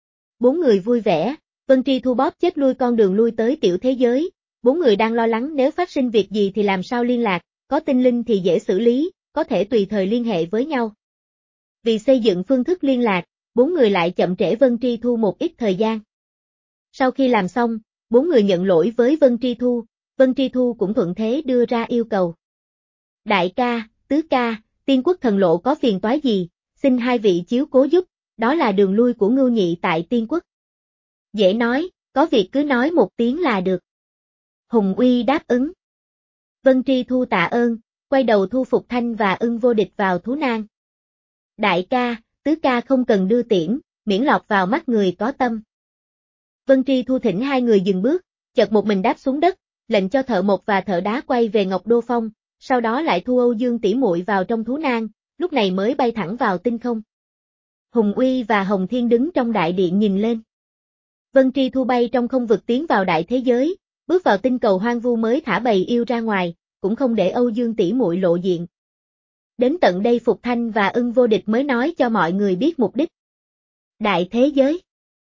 Bốn người vui vẻ, Vân Tri Thu bóp chết lui con đường lui tới tiểu thế giới, bốn người đang lo lắng nếu phát sinh việc gì thì làm sao liên lạc, có tinh linh thì dễ xử lý, có thể tùy thời liên hệ với nhau. Vì xây dựng phương thức liên lạc, bốn người lại chậm trễ Vân Tri Thu một ít thời gian. Sau khi làm xong, bốn người nhận lỗi với Vân Tri Thu, Vân Tri Thu cũng thuận thế đưa ra yêu cầu. Đại ca, tứ ca, Tiên Quốc Thần Lộ có phiền toái gì, xin hai vị chiếu cố giúp, đó là đường lui của Ngưu Nhị tại Tiên Quốc. Dễ nói, có việc cứ nói một tiếng là được. Hùng Uy đáp ứng. Vân Tri Thu tạ ơn, quay đầu thu Phục Thanh và Ưng Vô Địch vào thú nang. Đại ca, tứ ca không cần đưa tiễn, miễn lọt vào mắt người có tâm. Vân Tri Thu thỉnh hai người dừng bước, chợt một mình đáp xuống đất, lệnh cho thợ mộc và thợ đá quay về Ngọc Đô Phong, sau đó lại thu Âu Dương tỷ muội vào trong thú nang, lúc này mới bay thẳng vào tinh không. Hùng Uy và Hồng Thiên đứng trong đại điện nhìn lên. Vân Tri Thu bay trong không vực tiến vào đại thế giới, bước vào tinh cầu hoang vu mới thả bầy yêu ra ngoài, cũng không để Âu Dương tỷ muội lộ diện. Đến tận đây Phục Thanh và Ưng Vô Địch mới nói cho mọi người biết mục đích. Đại thế giới.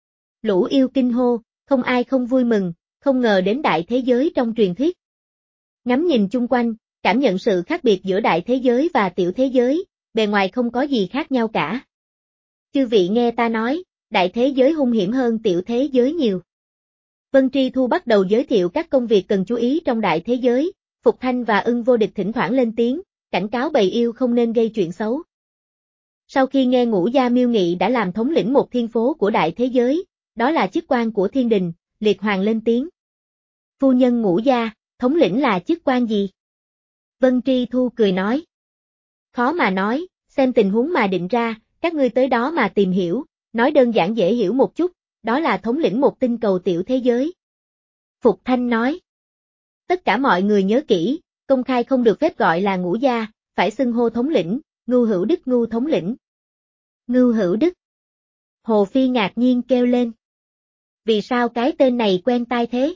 Lũ yêu kinh hô, không ai không vui mừng, không ngờ đến đại thế giới trong truyền thuyết. Ngắm nhìn chung quanh, cảm nhận sự khác biệt giữa đại thế giới và tiểu thế giới, bề ngoài không có gì khác nhau cả. Chư vị nghe ta nói, đại thế giới hung hiểm hơn tiểu thế giới nhiều. Vân Tri Thu bắt đầu giới thiệu các công việc cần chú ý trong đại thế giới, Phục Thanh và Ưng Vô Địch thỉnh thoảng lên tiếng, cảnh cáo bầy yêu không nên gây chuyện xấu. Sau khi nghe Ngũ Gia Miêu Nghị đã làm thống lĩnh một thiên phố của đại thế giới, đó là chức quan của thiên đình, Liệt Hoàng lên tiếng. Phu nhân Ngũ Gia, thống lĩnh là chức quan gì? Vân Tri Thu cười nói. Khó mà nói, xem tình huống mà định ra, các ngươi tới đó mà tìm hiểu, nói đơn giản dễ hiểu một chút, đó là thống lĩnh một tinh cầu tiểu thế giới. Phục Thanh nói. Tất cả mọi người nhớ kỹ, công khai không được phép gọi là Ngũ Gia, phải xưng hô thống lĩnh, Ngưu Hữu Đức Ngưu thống lĩnh. Ngưu Hữu Đức. Hồ Phi ngạc nhiên kêu lên. Vì sao cái tên này quen tai thế?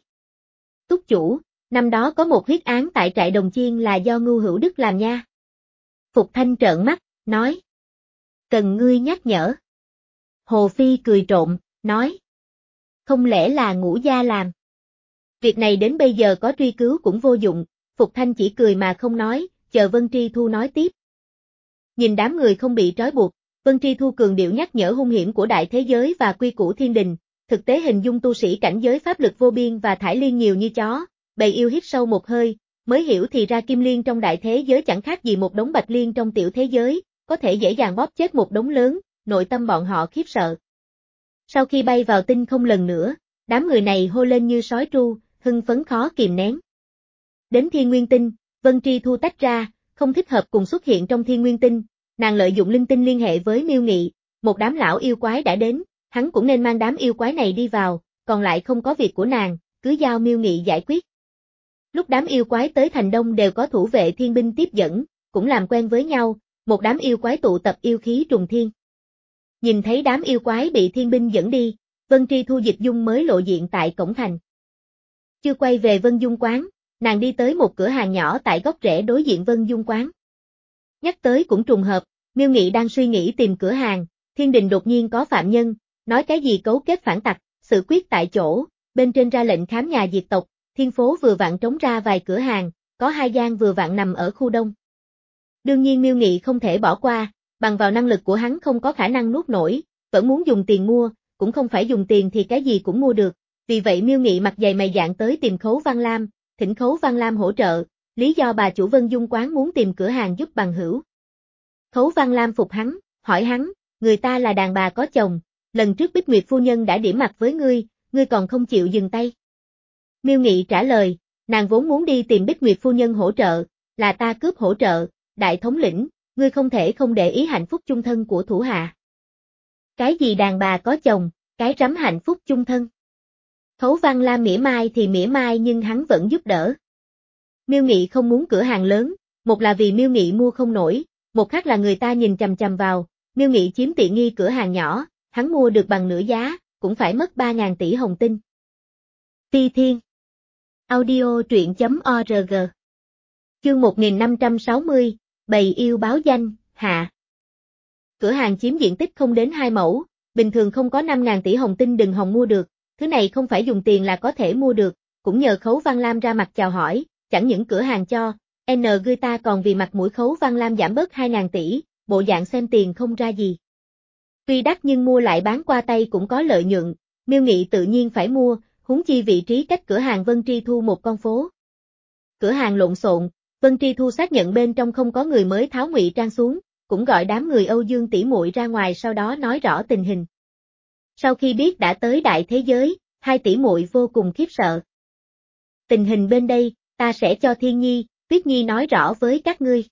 Túc chủ, năm đó có một huyết án tại trại Đồng Chiên là do Ngưu Hữu Đức làm nha. Phục Thanh trợn mắt, nói. Cần ngươi nhắc nhở. Hồ Phi cười trộm, nói. Không lẽ là Ngũ gia làm? Việc này đến bây giờ có truy cứu cũng vô dụng, Phục Thanh chỉ cười mà không nói, chờ Vân Tri Thu nói tiếp. Nhìn đám người không bị trói buộc, Vân Tri Thu cường điệu nhắc nhở hung hiểm của đại thế giới và quy củ thiên đình, thực tế hình dung tu sĩ cảnh giới pháp lực vô biên và thải liên nhiều như chó, bầy yêu hít sâu một hơi, mới hiểu thì ra kim liên trong đại thế giới chẳng khác gì một đống bạch liên trong tiểu thế giới, có thể dễ dàng bóp chết một đống lớn, nội tâm bọn họ khiếp sợ. Sau khi bay vào tinh không lần nữa, đám người này hô lên như sói tru, hưng phấn khó kìm nén. Đến Thiên Nguyên Tinh, Vân Tri Thu tách ra, không thích hợp cùng xuất hiện trong Thiên Nguyên Tinh, nàng lợi dụng linh tinh liên hệ với Miêu Nghị, một đám lão yêu quái đã đến, hắn cũng nên mang đám yêu quái này đi vào, còn lại không có việc của nàng, cứ giao Miêu Nghị giải quyết. Lúc đám yêu quái tới thành đông đều có thủ vệ thiên binh tiếp dẫn, cũng làm quen với nhau, một đám yêu quái tụ tập yêu khí trùng thiên. Nhìn thấy đám yêu quái bị thiên binh dẫn đi, Vân Tri Thu Dịch Dung mới lộ diện tại cổng thành. Chưa quay về Vân Dung quán, nàng đi tới một cửa hàng nhỏ tại góc rẽ đối diện Vân Dung quán. Nhắc tới cũng trùng hợp, Miêu Nghị đang suy nghĩ tìm cửa hàng, thiên đình đột nhiên có phạm nhân, nói cái gì cấu kết phản tặc, xử quyết tại chỗ, bên trên ra lệnh khám nhà diệt tộc, thiên phố vừa vặn trống ra vài cửa hàng, có hai gian vừa vặn nằm ở khu đông. Đương nhiên Miêu Nghị không thể bỏ qua, bằng vào năng lực của hắn không có khả năng nuốt nổi, vẫn muốn dùng tiền mua, cũng không phải dùng tiền thì cái gì cũng mua được, vì vậy Miêu Nghị mặt dày mày dạn tới tìm Khấu Văn Lam, thỉnh Khấu Văn Lam hỗ trợ, lý do bà chủ Vân Dung quán muốn tìm cửa hàng giúp bằng hữu. Khấu Văn Lam phục hắn, hỏi hắn, người ta là đàn bà có chồng, lần trước Bích Nguyệt phu nhân đã điểm mặt với ngươi, ngươi còn không chịu dừng tay. Miêu Nghị trả lời, nàng vốn muốn đi tìm Bích Nguyệt phu nhân hỗ trợ, là ta cướp hỗ trợ, đại thống lĩnh, ngươi không thể không để ý hạnh phúc chung thân của thủ hạ. Cái gì đàn bà có chồng, cái rắm hạnh phúc chung thân. Khấu Văn Lam mỉa mai thì mỉa mai nhưng hắn vẫn giúp đỡ. Miêu Nghị không muốn cửa hàng lớn, một là vì Miêu Nghị mua không nổi, một khác là người ta nhìn chằm chằm vào, Miêu Nghị chiếm tiện nghi cửa hàng nhỏ, hắn mua được bằng nửa giá, cũng phải mất ba ngàn tỷ hồng tinh. Ti Thiên Audio truyện chấm org Chương một nghìn năm trăm sáu mươi, Bầy yêu báo danh, hạ. Cửa hàng chiếm diện tích không đến hai mẫu, bình thường không có năm ngàn tỷ hồng tinh đừng hòng mua được, thứ này không phải dùng tiền là có thể mua được, cũng nhờ Khấu Văn Lam ra mặt chào hỏi, chẳng những cửa hàng cho, N người ta còn vì mặt mũi Khấu Văn Lam giảm bớt hai ngàn tỷ, bộ dạng xem tiền không ra gì. Tuy đắt nhưng mua lại bán qua tay cũng có lợi nhuận, Miêu Nghị tự nhiên phải mua, huống chi vị trí cách cửa hàng Vân Tri Thu một con phố. Cửa hàng lộn xộn, Vân Tri Thu xác nhận bên trong không có người mới tháo ngụy trang xuống, cũng gọi đám người Âu Dương tỷ muội ra ngoài sau đó nói rõ tình hình. Sau khi biết đã tới đại thế giới, hai tỷ muội vô cùng khiếp sợ. Tình hình bên đây, ta sẽ cho Thiên Nhi, Tuyết Nhi nói rõ với các ngươi.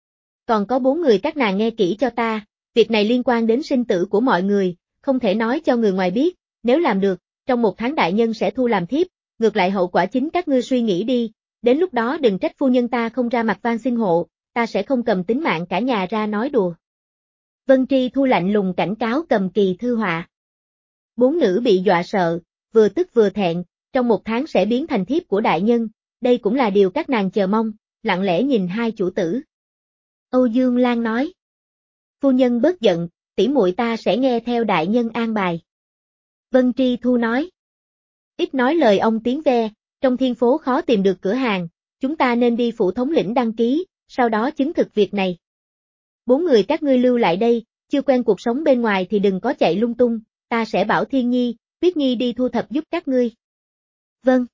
Còn có bốn người các nàng nghe kỹ cho ta, việc này liên quan đến sinh tử của mọi người, không thể nói cho người ngoài biết, nếu làm được, trong một tháng đại nhân sẽ thu làm thiếp, ngược lại hậu quả chính các ngươi suy nghĩ đi, đến lúc đó đừng trách phu nhân ta không ra mặt van xin hộ, ta sẽ không cầm tính mạng cả nhà ra nói đùa. Vân Tri Thu lạnh lùng cảnh cáo cầm kỳ thư họa. Bốn nữ bị dọa sợ, vừa tức vừa thẹn, trong một tháng sẽ biến thành thiếp của đại nhân, đây cũng là điều các nàng chờ mong, lặng lẽ nhìn hai chủ tử. Âu Dương Lan nói. Phu nhân bớt giận, tỷ muội ta sẽ nghe theo đại nhân an bài. Vân Tri Thu nói. Ít nói lời ông tiếng ve, trong thiên phố khó tìm được cửa hàng, chúng ta nên đi phủ thống lĩnh đăng ký, sau đó chứng thực việc này. Bốn người các ngươi lưu lại đây, chưa quen cuộc sống bên ngoài thì đừng có chạy lung tung, ta sẽ bảo Thiên Nhi, Tuyết Nhi đi thu thập giúp các ngươi. Vâng.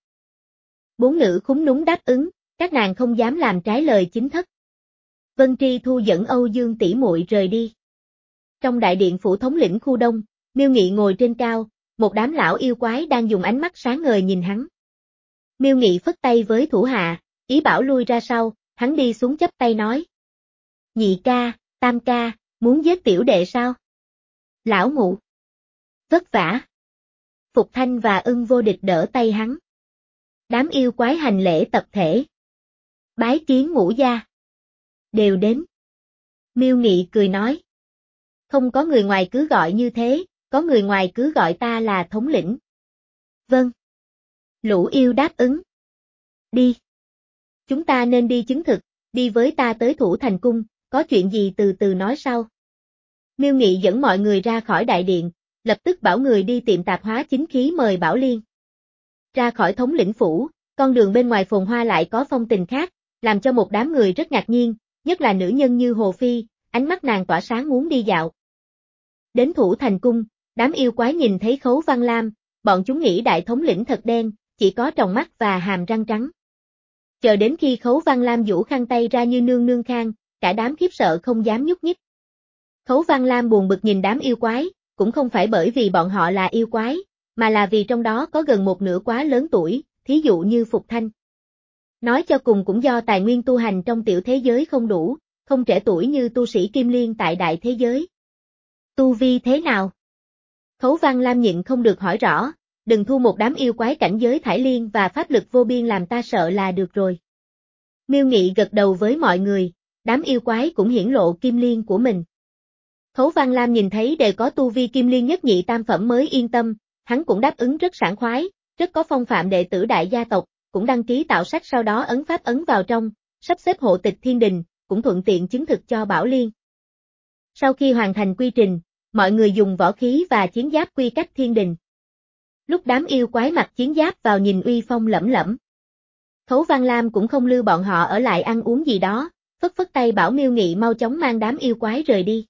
Bốn nữ khúm núm đáp ứng, các nàng không dám làm trái lời chính thất. Vân Tri Thu dẫn Âu Dương tỷ muội rời đi. Trong đại điện phủ thống lĩnh khu đông, Miêu Nghị ngồi trên cao, một đám lão yêu quái đang dùng ánh mắt sáng ngời nhìn hắn. Miêu Nghị phất tay với thủ hạ, ý bảo lui ra sau, hắn đi xuống chắp tay nói. Nhị ca, tam ca, muốn giết tiểu đệ sao? Lão ngũ. Vất vả. Phục Thanh và Ưng Vô Địch đỡ tay hắn. Đám yêu quái hành lễ tập thể. Bái kiến ngũ gia. Đều đến. Miêu Nghị cười nói. Không có người ngoài cứ gọi như thế, có người ngoài cứ gọi ta là thống lĩnh. Vâng. Lũ yêu đáp ứng. Đi. Chúng ta nên đi chứng thực, đi với ta tới Thủ Thành Cung, có chuyện gì từ từ nói sau. Miêu Nghị dẫn mọi người ra khỏi đại điện, lập tức bảo người đi tiệm tạp hóa chính khí mời Bảo Liên. Ra khỏi thống lĩnh phủ, con đường bên ngoài phồn hoa lại có phong tình khác, làm cho một đám người rất ngạc nhiên, nhất là nữ nhân như Hồ Phi, ánh mắt nàng tỏa sáng muốn đi dạo. Đến Thủ Thành Cung, đám yêu quái nhìn thấy Khấu Văn Lam, bọn chúng nghĩ đại thống lĩnh thật đen, chỉ có tròng mắt và hàm răng trắng. Chờ đến khi Khấu Văn Lam giũ khăn tay ra như nương nương khang, cả đám khiếp sợ không dám nhúc nhích. Khấu Văn Lam buồn bực nhìn đám yêu quái, cũng không phải bởi vì bọn họ là yêu quái, mà là vì trong đó có gần một nửa quá lớn tuổi, thí dụ như Phục Thanh. Nói cho cùng cũng do tài nguyên tu hành trong tiểu thế giới không đủ, không trẻ tuổi như tu sĩ Kim Liên tại đại thế giới. Tu vi thế nào? Khấu Văn Lam nhịn không được hỏi rõ, đừng thu một đám yêu quái cảnh giới thải liên và pháp lực vô biên làm ta sợ là được rồi. Miêu Nghị gật đầu với mọi người, đám yêu quái cũng hiển lộ Kim Liên của mình. Khấu Văn Lam nhìn thấy đều có tu vi Kim Liên nhất nhị tam phẩm mới yên tâm, hắn cũng đáp ứng rất sảng khoái, rất có phong phạm đệ tử đại gia tộc, cũng đăng ký tạo sách sau đó ấn pháp ấn vào trong, sắp xếp hộ tịch thiên đình, cũng thuận tiện chứng thực cho Bảo Liên. Sau khi hoàn thành quy trình, mọi người dùng võ khí và chiến giáp quy cách thiên đình. Lúc đám yêu quái mặc chiến giáp vào nhìn uy phong lẫm lẫm. Khấu Văn Lam cũng không lưu bọn họ ở lại ăn uống gì đó, phất phất tay bảo Miêu Nghị mau chóng mang đám yêu quái rời đi.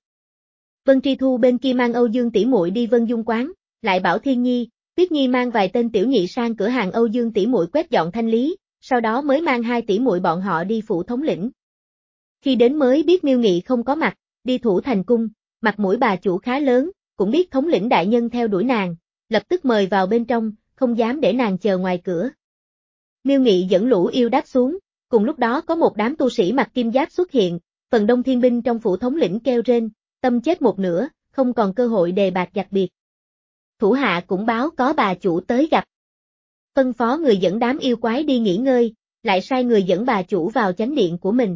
Vân Tri Thu bên kia mang Âu Dương tỷ muội đi Vân Dung quán, lại bảo Thiên Nhi, Tuyết Nhi mang vài tên tiểu nhị sang cửa hàng Âu Dương tỷ muội quét dọn thanh lý, sau đó mới mang hai tỷ muội bọn họ đi phủ thống lĩnh. Khi đến mới biết Miêu Nghị không có mặt, đi Thủ Thành Cung, mặt mũi bà chủ khá lớn, cũng biết thống lĩnh đại nhân theo đuổi nàng, lập tức mời vào bên trong, không dám để nàng chờ ngoài cửa. Miêu Nghị dẫn lũ yêu đáp xuống, cùng lúc đó có một đám tu sĩ mặc kim giáp xuất hiện, phần đông thiên binh trong phủ thống lĩnh kêu rên, tâm chết một nửa, không còn cơ hội đề bạt đặc biệt. Thủ hạ cũng báo có bà chủ tới gặp. Phân phó người dẫn đám yêu quái đi nghỉ ngơi, lại sai người dẫn bà chủ vào chánh điện của mình.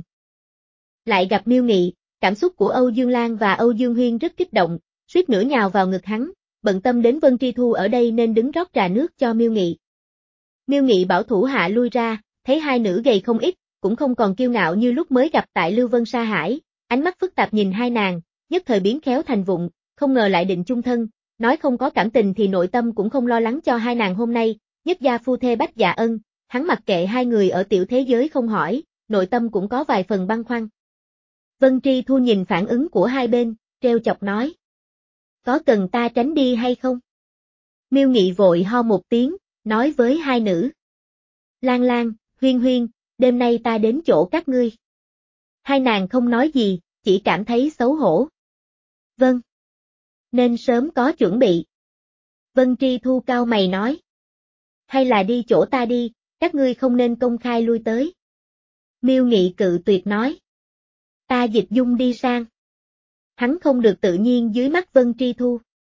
Lại gặp Miêu Nghị, cảm xúc của Âu Dương Lan và Âu Dương Huyên rất kích động, suýt nữa nhào vào ngực hắn, bận tâm đến Vân Tri Thu ở đây nên đứng rót trà nước cho Miêu Nghị. Miêu Nghị bảo thủ hạ lui ra, thấy hai nữ gầy không ít, cũng không còn kiêu ngạo như lúc mới gặp tại Lưu Vân Sa Hải, ánh mắt phức tạp nhìn hai nàng, nhất thời biến khéo thành vụng, không ngờ lại định chung thân, nói không có cảm tình thì nội tâm cũng không lo lắng cho hai nàng hôm nay, nhất gia phu thê Bách Dạ Ân, hắn mặc kệ hai người ở tiểu thế giới không hỏi, nội tâm cũng có vài phần băn khoăn. Vân Tri Thu nhìn phản ứng của hai bên, treo chọc nói. Có cần ta tránh đi hay không? Miêu Nghị vội ho một tiếng, nói với hai nữ. Lan Lan, Huyên Huyên, đêm nay ta đến chỗ các ngươi. Hai nàng không nói gì, chỉ cảm thấy xấu hổ. Vâng. Nên sớm có chuẩn bị. Vân Tri Thu cao mày nói. Hay là đi chỗ ta đi, các ngươi không nên công khai lui tới. Miêu Nghị cự tuyệt nói. Ta Dịch Dung đi sang. Hắn không được tự nhiên dưới mắt Vân Tri Thu.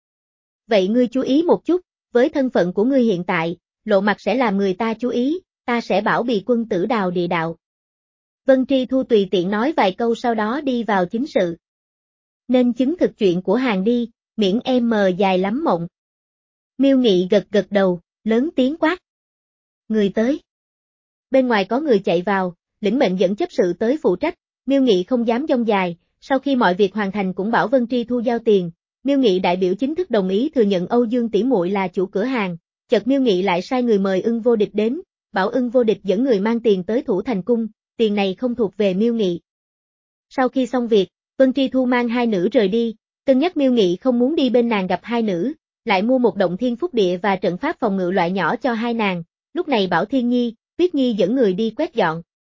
Vậy ngươi chú ý một chút, với thân phận của ngươi hiện tại, lộ mặt sẽ làm người ta chú ý, ta sẽ bảo bì quân tử đào địa đạo. Vân Tri Thu tùy tiện nói vài câu sau đó đi vào chính sự. Nên chứng thực chuyện của hàng đi, miễn em mờ dài lắm mộng. Miêu Nghị gật gật đầu, lớn tiếng quát. Người tới. Bên ngoài có người chạy vào, lĩnh mệnh dẫn chấp sự tới phụ trách, Miêu Nghị không dám dông dài, sau khi mọi việc hoàn thành cũng bảo Vân Tri Thu giao tiền. Miêu Nghị đại biểu chính thức đồng ý thừa nhận Âu Dương tỷ muội là chủ cửa hàng, chợt Miêu Nghị lại sai người mời Ưng Vô Địch đến, bảo Ưng Vô Địch dẫn người mang tiền tới Thủ Thành Cung, tiền này không thuộc về Miêu Nghị. Sau khi xong việc, Vân Tri Thu mang hai nữ rời đi, cân nhắc Miêu Nghị không muốn đi bên nàng gặp hai nữ, lại mua một động thiên phúc địa và trận pháp phòng ngự loại nhỏ cho hai nàng, lúc này bảo Thiên Nhi, Tuyết Nhi dẫn người đi quét dọn.